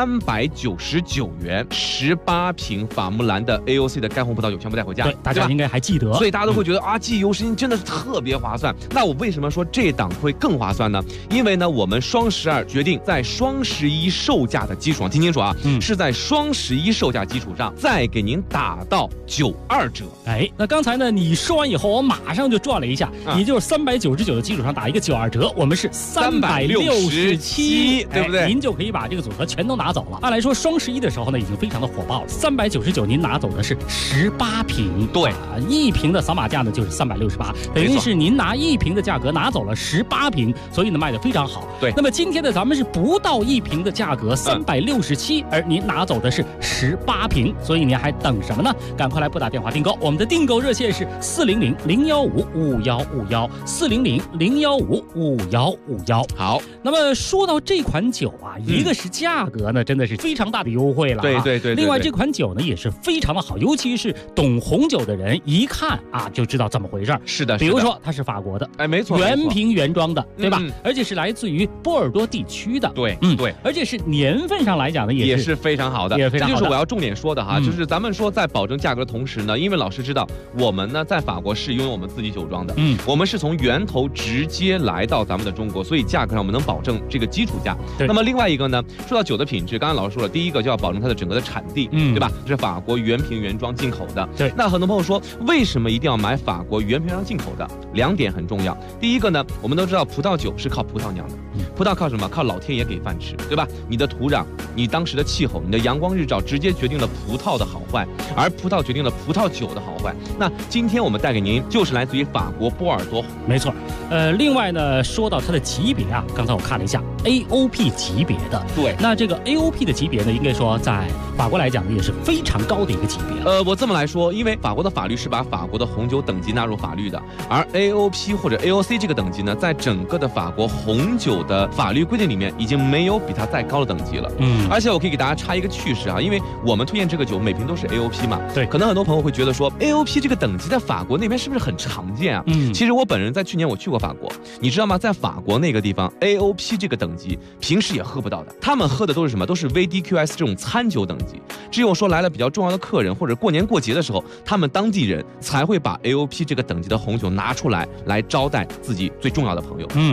399元，18瓶法穆兰的 AOC 的干红葡萄酒全部带回家， 对，大家应该还记得， 所以大家都会觉得啊，记忆犹新，真的是特别划算。那我为什么说这档会更划算呢？因为呢，我们双12决定在双11售价的基础上，听清楚啊，是在双11售价基础上再给您打到92折。 那刚才呢你说完以后，我马上就转了一下，也就是399的基础上打一个92折，我们是367， 对不对？ 您就可以把这个组合全都拿走了。按来说双11的时候呢，已经非常的火爆了，399您拿走的是18瓶， 对 ，1瓶的扫码价呢就是368，等于是您拿1瓶的价格拿走了18瓶，所以呢卖得非常好。 对， 那么今天呢咱们是不到1瓶的价格367，而您拿走的是18瓶，所以您还等什么呢？赶快来拨打电话订购，我们的订购热线是400-015-5151，400-015-5151。 好， 那么说到这款酒啊，一个是价格呢真的是非常大的优惠了， 对。 另外这款酒呢也是非常的好，尤其是懂红酒的人一看啊就知道怎么回事。 是的， 比如说它是法国的， 没错， 原瓶原装的，对吧？而且是来自于波尔多地区的， 对， 而且是年份上来讲呢也是非常好的， 也非常好的。 这就是我要重点说的哈，就是咱们说在保证价格的同时呢，因为老师知道我们呢在法国是拥有我们自己酒庄的，我们是从源头直接来到咱们的中国，所以价格上我们能保证这个基础价。那么另外一个呢，说到酒的品质，刚才老师说了，第一个就要保证它的整个的产地，对吧？这是法国原瓶原装进口的。 对， 那很多朋友说，为什么一定要买法国原瓶原装进口的？2点很重要。第一个呢，我们都知道葡萄酒是靠葡萄酿的，葡萄靠什么？靠老天爷给饭吃，对吧？你的土壤、你当时的气候、你的阳光日照，直接决定了葡萄的好坏，而葡萄决定了葡萄酒的好坏。那今天我们带给您就是来自于法国波尔多， 没错。另外呢，说到它的级别啊，刚才我看了一下 AOP 级别的， 对。 那这个 AOP 的级别呢，应该说在法国来讲呢，也是非常高的一个级别。 我这么来说，因为法国的法律是把法国的红酒等级纳入法律的，而 AOP 或者 AOC 这个等级呢，在整个的法国红酒的法律规定里面，已经没有比它再高的等级了。而且我可以给大家插一个趣事啊，因为我们推荐这个酒每瓶都是 AOP 嘛， 对。 可能很多朋友会觉得说 AOP 这个等级在法国那边是不是很常见啊？其实我本人在去年我去过法国，你知道吗？在法国那个地方 AOP 这个等级平时也喝不到的，他们喝的都是什么？都是 VDQS 这种餐酒等级。只有说来了比较重要的客人或者过年过节的时候，他们当地人才会把 AOP 这个等级的红酒拿出来招待自己最重要的朋友。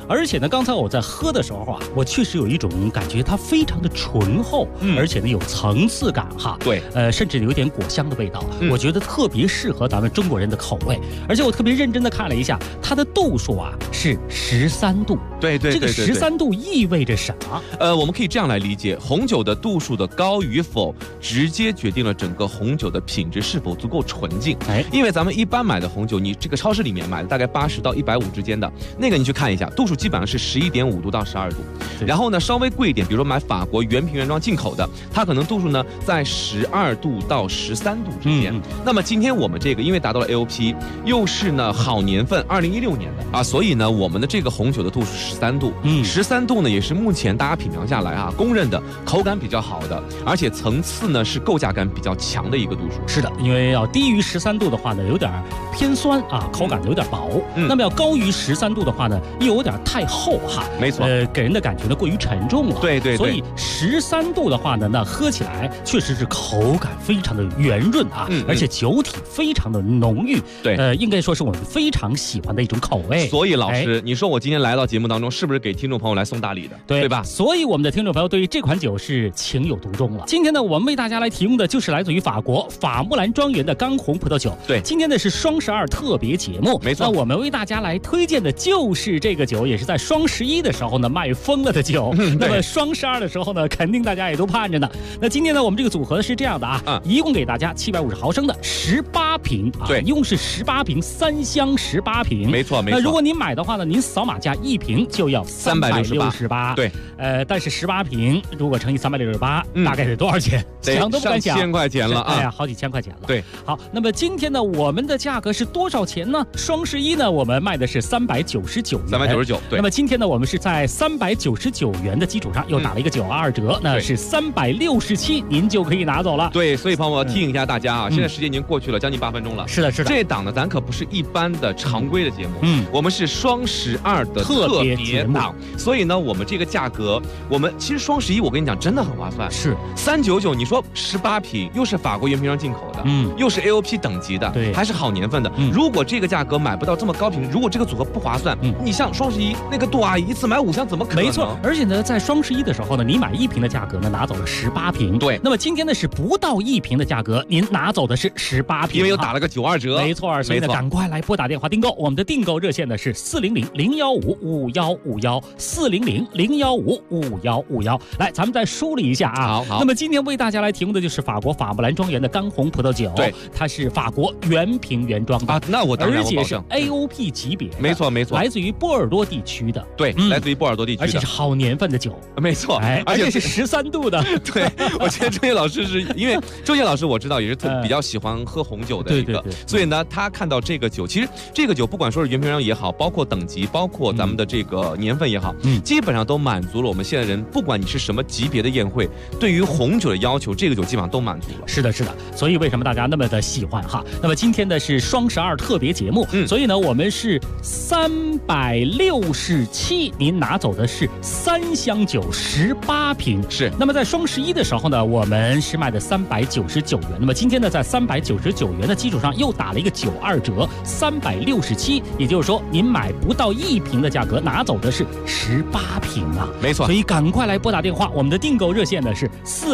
而且呢，刚才我在喝的时候啊，我确实有一种感觉，它非常的醇厚，而且呢有层次感哈。 对， 甚至有点果香的味道，我觉得特别适合咱们中国人的口味。而且我特别认真的看了一下，它的度数啊是13度。 对， 这个13度意味着什么？ 我们可以这样来理解，红酒的度数的高与否，直接决定了整个红酒的品质是否足够纯净。因为咱们一般买的红酒，你这个超市里面买的大概80到150之间的那个，你去看一下，度数基本上是11.5度到12度。然后呢，稍微贵一点，比如说买法国原瓶原装进口的，它可能度数呢在12度到13度之间。那么今天我们这个因为达到了 AOP， 又是呢好年份2016年的啊，所以呢我们的这个红酒的度数13度，13度呢也是目前大家品尝下来啊公认的口感比较好的，而且层次呢是构架感比较强的一个度数。 是的，因为要低于13度的话呢，有点偏酸啊，口感有点薄。那么要高于13度的话呢，又有点太厚哈。 没错， 给人的感觉呢过于沉重了。 对， 所以13度的话呢，那喝起来确实是口感非常的圆润啊，而且酒体非常的浓郁。 对， 应该说是我们非常喜欢的一种口味。 所以老师，你说我今天来到节目当中，是不是给听众朋友来送大礼的？对吧？ 所以我们的听众朋友对于这款酒是情有独钟了。今天呢，我们为大家来提供的就是来自于法国法木兰庄园的干红葡萄酒。 对， 今天呢是双12特别节目， 没错。 那我们为大家来推荐的就是这个酒，也是在双11的时候呢卖疯了的酒。那么双12的时候呢，肯定大家也都盼着呢。那今天呢，我们这个组合是这样的啊，一共给大家750毫升的18瓶啊， 对， 一共是18瓶，3箱18瓶， 没错。 那如果您买的话呢，您扫码价1瓶就要368， 对， 但是18瓶如果乘以368，大概得多少钱？想都不敢想， 上千块钱了啊！ 哎呀，好几千块钱了。 对， 好，那么今天呢，我们的价格是多少钱呢？双11呢，我们卖的是399元 ，399。对， 那么今天呢，我们是在399元的基础上又打了一个92折，那是367，您就可以拿走了。 对，所以朋友们，我提醒一下大家啊，现在时间已经过去了将近8分钟了。 是的。 这档呢，咱可不是一般的常规的节目，我们是双12的特别档，所以呢，我们这个价格，我们其实双11，我跟你讲，真的很划算， 是 399。你说18瓶，又是法国原瓶装进口的，又是 AOP 等级的， 对， 还是好年份的。如果这个价格买不到这么高品质，如果这个组合不划算，你像双11那个杜阿姨一次买5箱，怎么可能？ 没错，而且呢，在双11的时候呢，你买1瓶的价格呢，拿走了18瓶。 对， 那么今天呢是不到1瓶的价格，您拿走的是18瓶， 因为又打了个92折。 没错，所以呢，赶快来拨打电话订购。我们的订购热线呢是400-015-5151，400-015-5151。来，咱们再梳理一下啊。 好。 那么今天为大家来提供的就是法国法木兰庄园的干红葡萄酒， 对， 它是法国原瓶原装的啊，那我当然而且是 AOP 级别， 没错， 来自于波尔多地区的， 对，来自于波尔多地区的， 而且是好年份的酒， 没错， 而且是13度的。 对，我觉得周烨老师是因为周烨老师我知道也是比较喜欢喝红酒的一个，所以呢，他看到这个酒，其实这个酒不管说是原瓶装也好，包括等级，包括咱们的这个年份也好，基本上都满足了我们现在人，不管你是什么级别的宴会，对于红酒的要求，这个酒基本上都满足了。 是的，所以为什么大家那么的喜欢哈？那么今天的是双12特别节目，所以呢，我们是367，您拿走的是3箱酒18瓶。 是。 那么在双11的时候呢，我们是卖的399元。那么今天呢，在399元的基础上又打了一个92折，367，也就是说您买不到1瓶的价格，拿走的是18瓶啊。 没错。 所以赶快来拨打电话，我们的订购热线呢是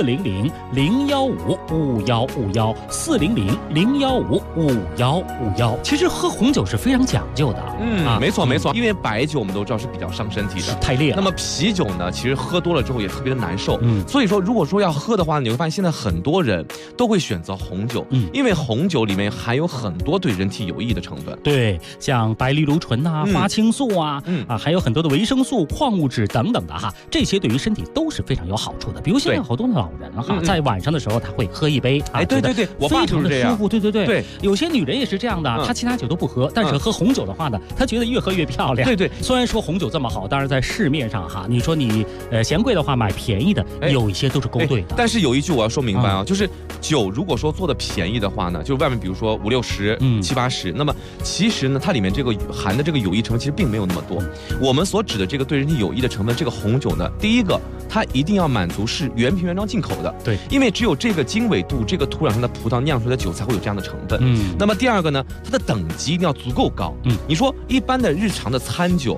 400-015-5151，400-015-5151。其实喝红酒是非常讲究的， 没错，因为白酒我们都知道是比较伤身体的， 太烈了。 那么啤酒呢，其实喝多了之后也特别的难受，所以说如果说要喝的话，你会发现现在很多人都会选择红酒，因为红酒里面含有很多对人体有益的成分， 对，像白藜芦醇啊、花青素啊，还有很多的维生素、矿物质等等的哈，这些对于身体都是非常有好处的。比如现在好多的老人哈，在晚上的时候他会喝一杯， 对，我爸就是这样， 舒服，对，有些女人也是这样的，她其他酒都不喝，但是喝红酒的话呢，她觉得越喝越漂亮。 对， 虽然说红酒这么好，当然在市面上哈，你说你嫌贵的话买便宜的，有一些都是勾兑的。 但是有一句我要说明白啊，就是酒如果说做的便宜的话呢，就是外面比如说50-60、70-80，那么其实呢，它里面这个含的这个有益成分其实并没有那么多。我们所指的这个对人体有益的成分，这个红酒呢，第一个它一定要满足是原瓶原装进口的， 对， 因为只有这个经纬度、这个土壤上的葡萄酿出来的酒才会有这样的成分。那么第二个呢，它的等级一定要足够高。你说一般的日常的餐酒，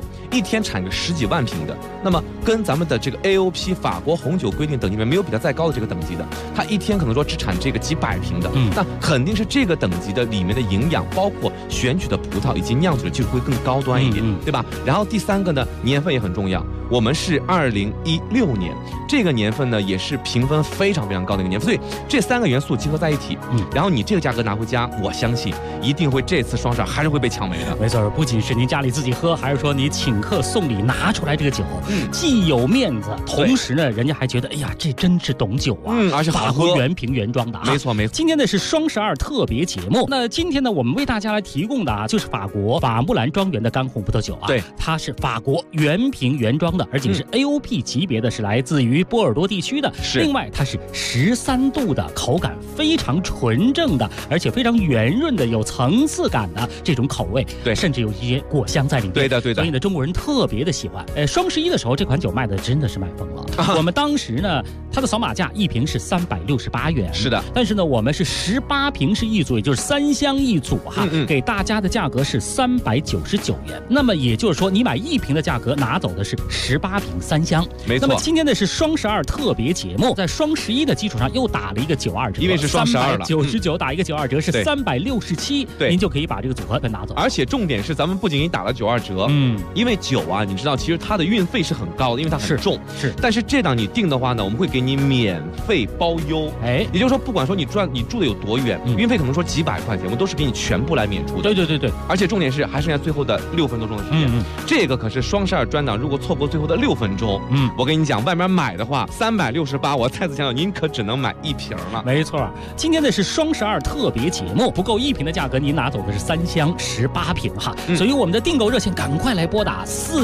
一天产个10几万瓶的，那么跟咱们的这个 AOP 法国红酒规定等级里面没有比它再高的这个等级的，它一天可能说只产这个几百瓶的，那肯定是这个等级的里面的营养，包括选取的葡萄以及酿酒的技术会更高端一点，对吧？然后第3个呢，年份也很重要，我们是2016年，这个年份呢也是评分非常非常高的一个年份，所以这3个元素结合在一起，然后你这个价格拿回家，我相信一定会这次双12还是会被抢没的。 没错，不仅是您家里自己喝，还是说你请客送礼拿出来这个酒，既有面子，同时呢，人家还觉得哎呀，这真是懂酒啊， 而且好喝， 原瓶原装的啊。 没错没错。 今天呢是双12特别节目，那今天呢我们为大家来提供的啊，就是法国法穆兰庄园的干红葡萄酒啊， 对， 它是法国原瓶原装的，而且是 AOP 级别的，是来自于波尔多地区的。另外它是13度的，口感非常纯正的，而且非常圆润的，有层次感的这种口味， 对， 甚至有一些果香在里面。 对的对的。 所以呢，中国人特别的喜欢。双11的时候，这款酒卖的真的是卖疯了。我们当时呢，它的扫码价一瓶是368元， 是的。 但是呢，我们是18瓶是一组，也就是3箱一组哈，给大家的价格是399元。那么也就是说，你买1瓶的价格拿走的是18瓶3箱。 没错。 那么今天呢是双12特别节目，在双11的基础上又打了一个92折， 因为是双12了 ，99打一个92折是367， 对， 您就可以把这个组合给拿走。 而且重点是，咱们不仅给你打了92折，因为酒啊，你知道其实它的运费是很高的，因为它很重， 是。 但是这档你订的话呢，我们会给你免费包邮，也就是说，不管说你住的有多远，运费可能说几百块钱，我们都是给你全部来免除的。 对。 而且重点是还剩下最后的6分多钟的时间，这个可是双12专档，如果错过最后的6分钟，我跟你讲，外面买的话368，我再次强调，您可只能买1瓶了。 没错，今天的是双12特别节目，不够1瓶的价格，您拿走的是3箱18瓶哈。所以我们的订购热线赶快来拨打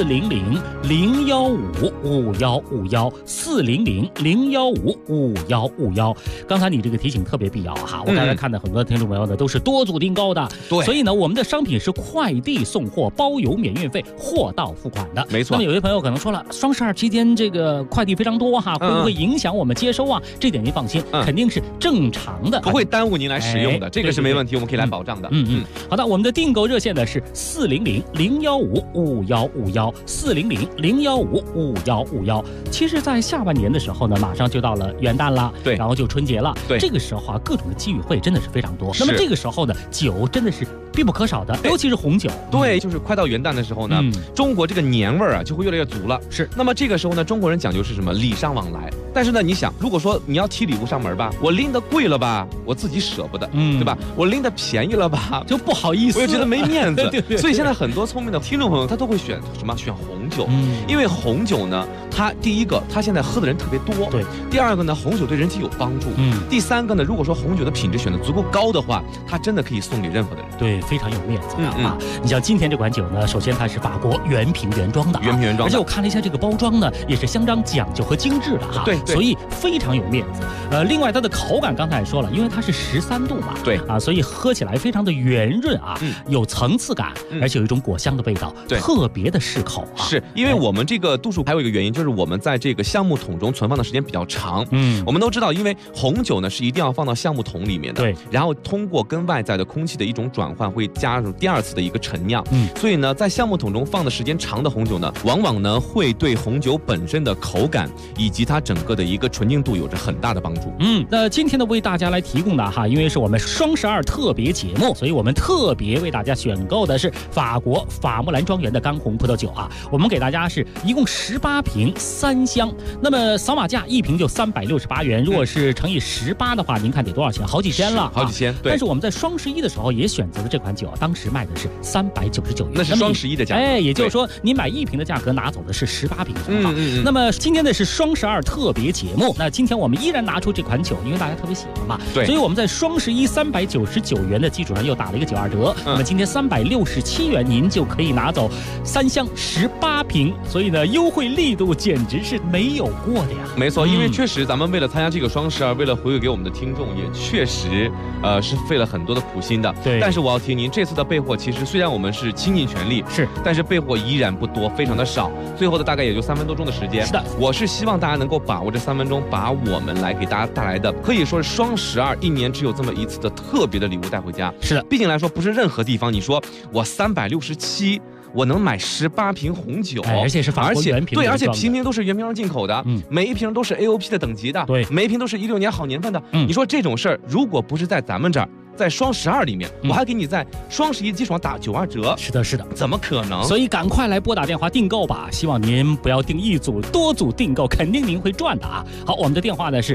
400-015-5151，400-015-5151。刚才你这个提醒特别必要哈，我刚才看到很多听众朋友呢都是多组订购的， 对， 所以呢我们的商品是快递送货，包邮免运费，货到付款的， 没错。 那么有些朋友可能说了，双12期间这个快递非常多哈，会不会影响我们接收啊？这点您放心，肯定是正常的， 不会耽误您来使用的，这个是没问题，我们可以来保障的。 好的，我们的订购热线呢是400-015-5151，400-015-5151。其实，在下半年的时候呢，马上就到了元旦了， 对， 然后就春节了， 对， 这个时候啊，各种的机遇会真的是非常多。那么这个时候呢，酒真的是必不可少的，尤其是红酒。 对，就是快到元旦的时候呢，中国这个年味儿啊就会越来越足了。 是， 那么这个时候呢，中国人讲究是什么？礼尚往来。但是呢，你想，如果说你要提礼物上门吧，我拎得贵了吧，我自己舍不得，对吧？我拎得便宜了吧， 就不好意思， 我又觉得没面子。 对。 所以现在很多聪明的听众朋友，他都会选什么？选红酒。因为红酒呢，它第一个，它现在喝的人特别多。 对。 第二个呢，红酒对人体有帮助。第三个呢，如果说红酒的品质选得足够高的话，它真的可以送给任何的人。 对，非常有面子啊！你像今天这款酒呢，首先它是法国原瓶原装的，而且我看了一下这个包装呢，也是相当讲究和精致的哈。 对。 所以非常有面子。另外它的口感刚才也说了，因为它是13度嘛， 对啊，所以喝起来非常的圆润啊，有层次感，而且有一种果香的味道，特别的适口啊。 是因为我们这个度数还有一个原因，就是我们在这个橡木桶中存放的时间比较长。我们都知道，因为红酒呢是一定要放到橡木桶里面的， 对， 然后通过跟外在的空气的一种转换，会加入第2次的一个陈酿。所以呢，在橡木桶中放的时间长的红酒呢，往往呢会对红酒本身的口感以及它整个的一个纯净度有着很大的帮助。 那今天呢为大家来提供的哈，因为是我们双12特别节目，所以我们特别为大家选购的是法国法穆兰庄园的干红葡萄酒啊。我们给大家是一共18瓶3箱，那么扫码价1瓶就368元，如果是乘以18的话，您看得多少钱？好几千了， 好几千。对。 但是我们在双11的时候也选择了这款酒，当时卖的是399元， 那是双11的价格。 也就是说你买1瓶的价格拿走的是18瓶。那么今天的是双12特别节目，那今天我们依然拿出这款酒，因为大家特别喜欢嘛， 对， 所以我们在双11 399元的基础上又打了一个92折，那么今天367元您就可以拿走3箱18瓶，所以呢优惠力度简直是没有过的呀。 没错，因为确实咱们为了参加这个双12，为了回馈给我们的听众，也确实是费了很多的苦心的。 对， 但是我要提您，这次的备货其实虽然我们是倾尽全力， 是， 但是备货依然不多，非常的少，最后的大概也就3分多钟的时间。 是的， 我是希望大家能够把握这3分钟，把我们来给大家带来的可以说是双12一年只有这么一次的特别的礼物带回家。 是的， 毕竟来说不是任何地方你说我367。 我能买18瓶红酒， 而且是法国原瓶， 对，而且瓶瓶都是原瓶进口的，每一瓶都是 AOP 的等级的， 对， 每一瓶都是16年好年份的。你说这种事儿，如果不是在咱们这儿，在双12里面，我还给你在双11基础上打92折。 是的，是的， 怎么可能？ 所以赶快来拨打电话订购吧！希望您不要订一组，多组订购，肯定您会赚的啊！好，我们的电话呢是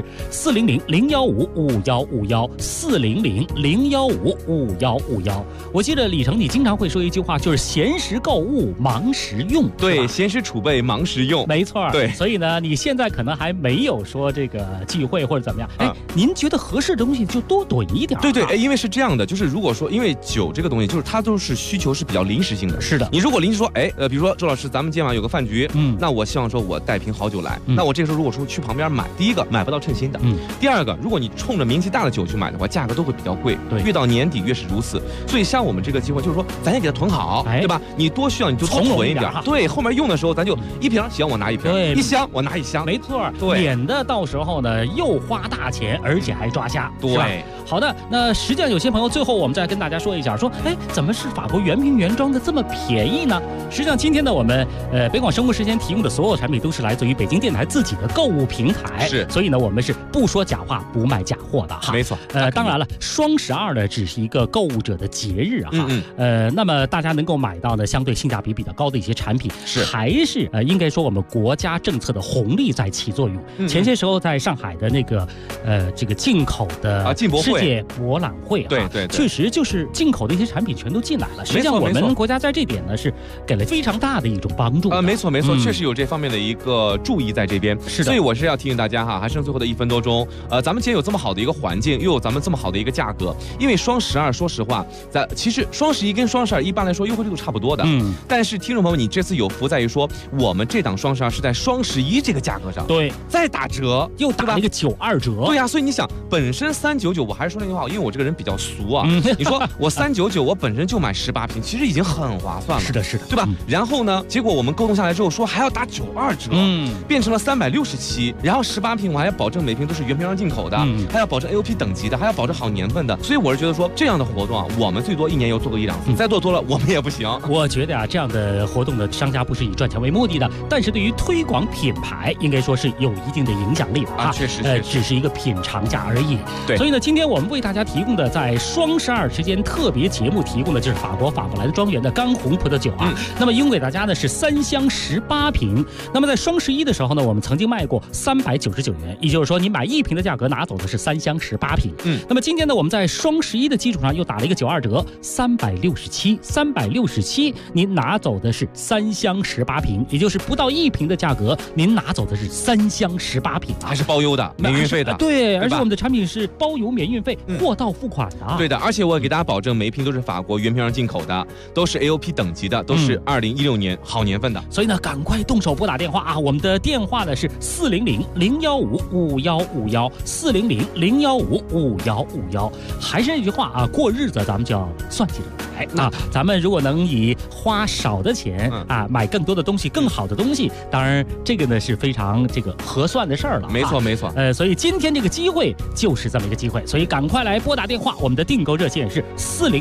400-015-5151，400-015-5151。我记得李成，你经常会说一句话，就是闲时购物，忙时用。 对，闲时储备，忙时用。 没错， 对。 所以呢，你现在可能还没有说这个忌讳或者怎么样，您觉得合适的东西就多囤一点。 对，因为是这样的，就是如果说，因为酒这个东西，就是它都是需求是比较临时性的。 是的， 你如果临时说，比如说周老师，咱们今晚有个饭局，那我希望说我带瓶好酒来，那我这个时候如果说去旁边买，第一个买不到称心的，第二个，如果你冲着名气大的酒去买的话，价格都会比较贵， 对， 越到年底越是如此。所以像我们这个机会，就是说咱也给它囤好，对吧？你多需要你就多囤一点，对，后面用的时候咱就一瓶行我拿一瓶，一箱我拿一箱， 没错， 对， 免得到时候呢又花大钱，而且还抓瞎， 对。 好的，那实际上有些朋友最后我们再跟大家说一下，说怎么是法国原瓶原装的这么便宜呢？实际上今天呢，我们北广生活时间提供的所有产品都是来自于北京电台自己的购物平台， 是， 所以呢我们是不说假话不卖假货的哈。 没错， 当然了，双12呢只是一个购物者的节日啊，那么大家能够买到呢相对性价比比较高的一些产品， 是还是应该说我们国家政策的红利在起作用。前些时候在上海的那个这个进口的世界博览会， 对， 确实就是进口的一些产品全都进来了。实际上我们国家在这点呢是给了非常大的一种帮助。 没错，确实有这方面的一个注意在这边。 是的， 所以我是要提醒大家哈，还剩最后的1分多钟，咱们既然有这么好的一个环境，又有咱们这么好的一个价格，因为双12，说实话，其实双11跟双12一般来说优惠力度差不多的，但是听众朋友，你这次有福在于说，我们这档双12是在双11这个价格上， 对， 再打折， 又打了一个92折， 对呀，所以你想，本身399，我还是说那句话，因为我这个人比较俗啊，你说我399，我本身就买18瓶，其实已经很划算了， 是的， 对吧？然后呢，结果我们沟通下来之后说还要打92折，变成了367，然后18瓶我还要保证每瓶都是原瓶上进口的，还要保证 AOP 等级的，还要保证好年份的，所以我是觉得说这样的活动啊，我们最多1年又做个1-2次，再做多了我们也不行。 我觉得啊，这样的活动的商家不是以赚钱为目的的，但是对于推广品牌，应该说是有一定的影响力的啊。 确实， 只是一个品尝价而已。 对， 所以呢，今天我们为大家提供的在双12时间特别节目提供的就是法国法布莱德庄园的干红葡萄酒啊。那么用给大家呢是3箱18瓶。那么在双11的时候呢，我们曾经卖过399元，也就是说你买1瓶的价格拿走的是3箱18瓶。那么今天呢，我们在双11的基础上又打了一个92折，367，您拿走的是3箱18瓶，也就是不到1瓶的价格，您拿走的是3箱18瓶， 还是包邮的，免运费的。 对，而且我们的产品是包邮免运费，货到付款的。 对的，而且我给大家保证，每一瓶都是法国原瓶上进口的，都是 AOP 等级的，都是2016年好年份的。 所以呢，赶快动手拨打电话啊！我们的电话呢是400-015-5151，400-015-5151。还是那句话啊，过日子咱们就要算计着来啊！咱们如果能以花少的钱啊买更多的东西，更好的东西，当然这个呢是非常这个合算的事儿了。 没错。 所以今天这个机会就是这么一个机会，所以赶快来拨打电话，我们的订购热线是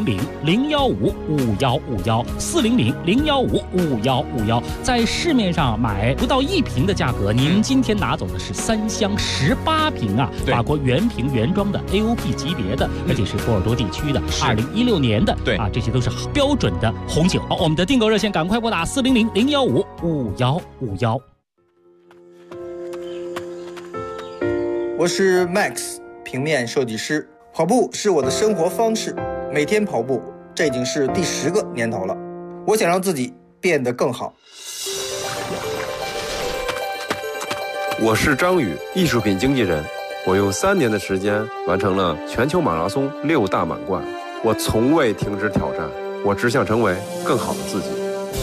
400-015-5151，400-015-5151。在市面上买不到1瓶的价格，您今天拿走的是3箱18瓶啊，法国原瓶原装的 AOP 级别的，而且是波尔多地区的2016年的， 对啊，这些都是标准的红酒。好，我们的订购热线赶快拨打400-015-5151。 我是 Max， 平面设计师。跑步是我的生活方式，每天跑步，这已经是第10个年头了。我想让自己变得更好。 我是张宇，艺术品经纪人。我用3年的时间完成了全球马拉松6大满贯。我从未停止挑战，我只想成为更好的自己。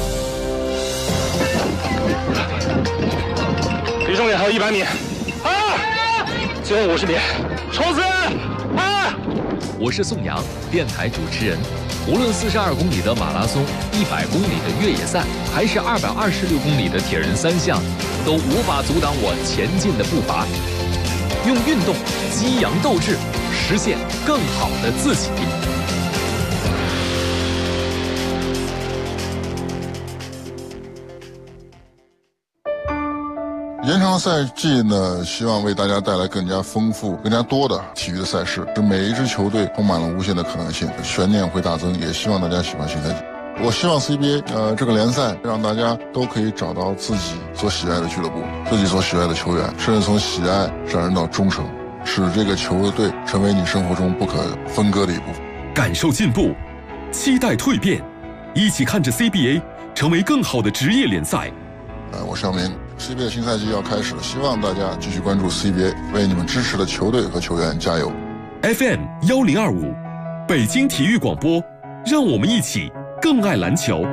离终点还有100米，最后50米，冲刺！ 我是宋阳，电台主持人。无论42公里的马拉松、100公里的越野赛，还是226公里的铁人3项，都无法阻挡我前进的步伐。用运动激扬斗志，实现更好的自己。 延长赛季呢，希望为大家带来更加丰富、更加多的体育的赛事，使每一支球队充满了无限的可能性，悬念会大增。也希望大家喜欢新赛季。我希望 CBA 这个联赛让大家都可以找到自己所喜爱的俱乐部，自己所喜爱的球员，甚至从喜爱上升到忠诚，使这个球队成为你生活中不可分割的一部分。 感受进步，期待蜕变，一起看着 CBA 成为更好的职业联赛。 我声明 CBA 新赛季要开始了，希望大家继续关注 CBA， 为你们支持的球队和球员加油。 FM 1025，北京体育广播，让我们一起更爱篮球。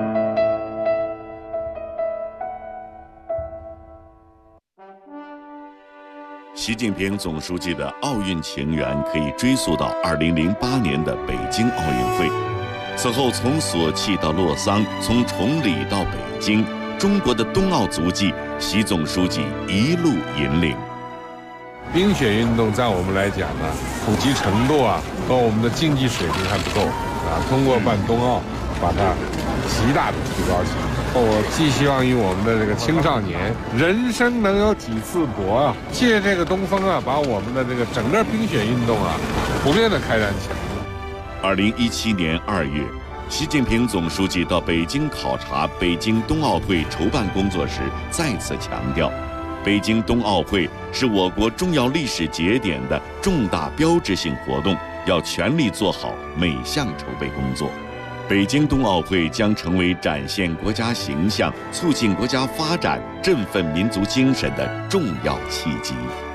习近平总书记的奥运情缘可以追溯到2008年的北京奥运会，此后从索契到洛桑，从崇礼到北京，中国的冬奥足迹，习总书记一路引领。 冰雪运动在我们来讲呢，普及程度啊和我们的竞技水平还不够啊。通过办冬奥，把它极大的提高起来。我寄希望于我们的这个青少年，人生能有几次搏啊！借这个东风啊，把我们的这个整个冰雪运动啊，普遍的开展起来。 2017年2月，习近平总书记到北京考察北京冬奥会筹办工作时，再次强调，北京冬奥会是我国重要历史节点的重大标志性活动，要全力做好每项筹备工作。北京冬奥会将成为展现国家形象、促进国家发展、振奋民族精神的重要契机。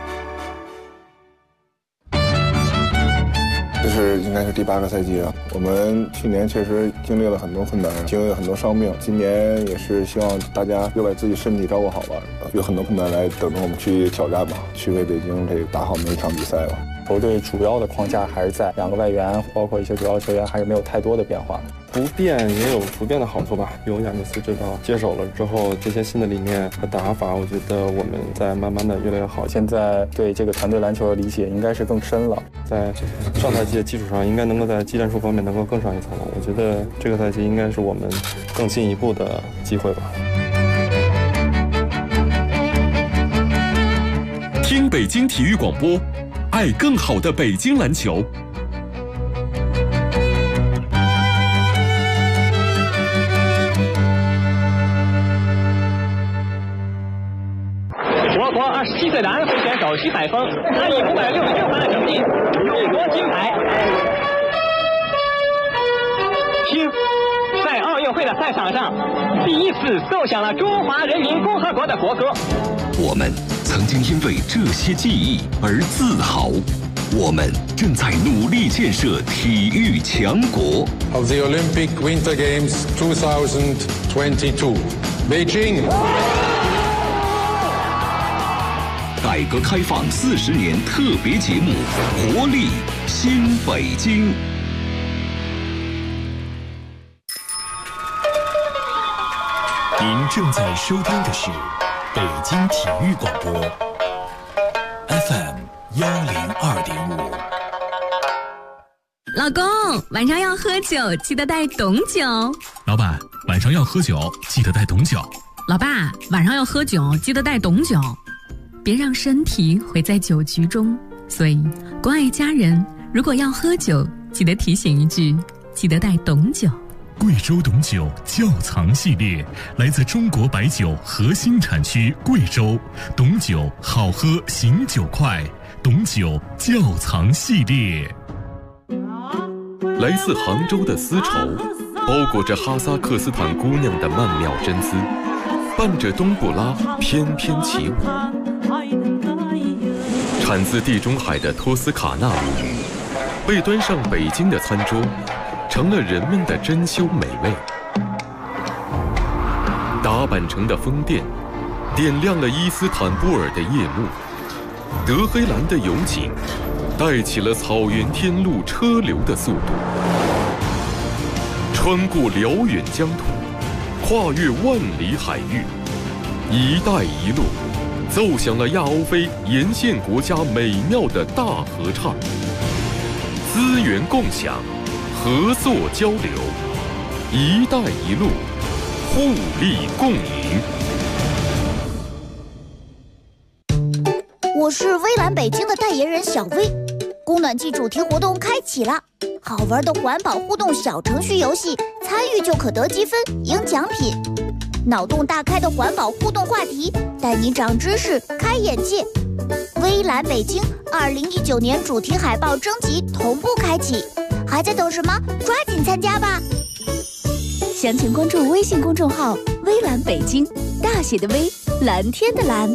这是应该是第8个赛季了。我们去年确实经历了很多困难，经历了很多伤病。今年也是希望大家又把自己身体照顾好吧，有很多困难来等着我们去挑战吧，去为北京这个打好每一场比赛吧。 球队主要的框架还是在2个外援，包括一些主要球员，还是没有太多的变化。 不变也有不变的好处吧。由亚尼斯指导接手了之后，这些新的理念和打法，我觉得我们在慢慢的越来越好。 现在对这个团队篮球的理解应该是更深了， 在上赛季的基础上，应该能够在技战术方面能够更上一层楼。我觉得这个赛季应该是我们更进一步的机会吧。 听北京体育广播，爱更好的北京篮球。 我国27岁的安徽选手徐海峰，他以566分的成绩荣夺金牌。听，在奥运会的赛场上，第一次奏响了中华人民共和国的国歌。 我们曾经因为这些记忆而自豪，我们正在努力建设体育强国。 Of the Olympic Winter Games 2022, Beijing。 改革开放40年特别节目《活力新北京》。 您正在收听的是北京体育广播 FM 102.5。 老公，晚上要喝酒，记得带董酒。 老板，晚上要喝酒，记得带董酒。 老爸，晚上要喝酒，记得带董酒。别让身体毁在酒局中，所以关爱家人，如果要喝酒，记得提醒一句，记得带董酒。 贵州董酒窖藏系列来自中国白酒核心产区贵州，董酒好喝醒酒快，董酒窖藏系列。 来自杭州的丝绸，包裹着哈萨克斯坦姑娘的曼妙真姿，伴着冬不拉翩翩起舞。产自地中海的托斯卡纳母语，被端上北京的餐桌，成了人们的珍馐美味。达坂城的风电，点亮了伊斯坦布尔的夜幕。德黑兰的油井，带起了草原天路车流的速度。穿过辽远疆土，跨越万里海域，一带一路奏响了亚欧非沿线国家美妙的大合唱。资源共享，合作交流，一带一路，互利共赢。 我是微蓝北京的代言人小薇。供暖季主题活动开启了，好玩的环保互动小程序游戏，参与就可得积分、赢奖品。脑洞大开的环保互动话题，带你长知识、开眼界。微蓝北京2019年主题海报征集同步开启，还在等什么？抓紧参加吧！详情关注微信公众号“微蓝北京”，大写的微，蓝天的蓝。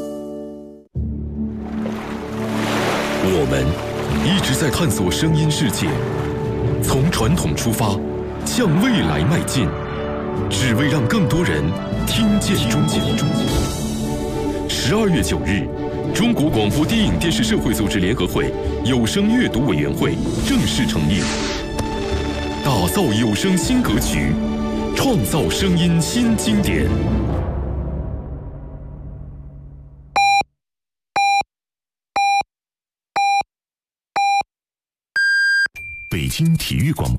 我们一直在探索声音世界，从传统出发，向未来迈进，只为让更多人听见中国。12月9日，中国广播电影电视社会组织联合会有声阅读委员会正式成立，打造有声新格局，创造声音新经典。北京体育广播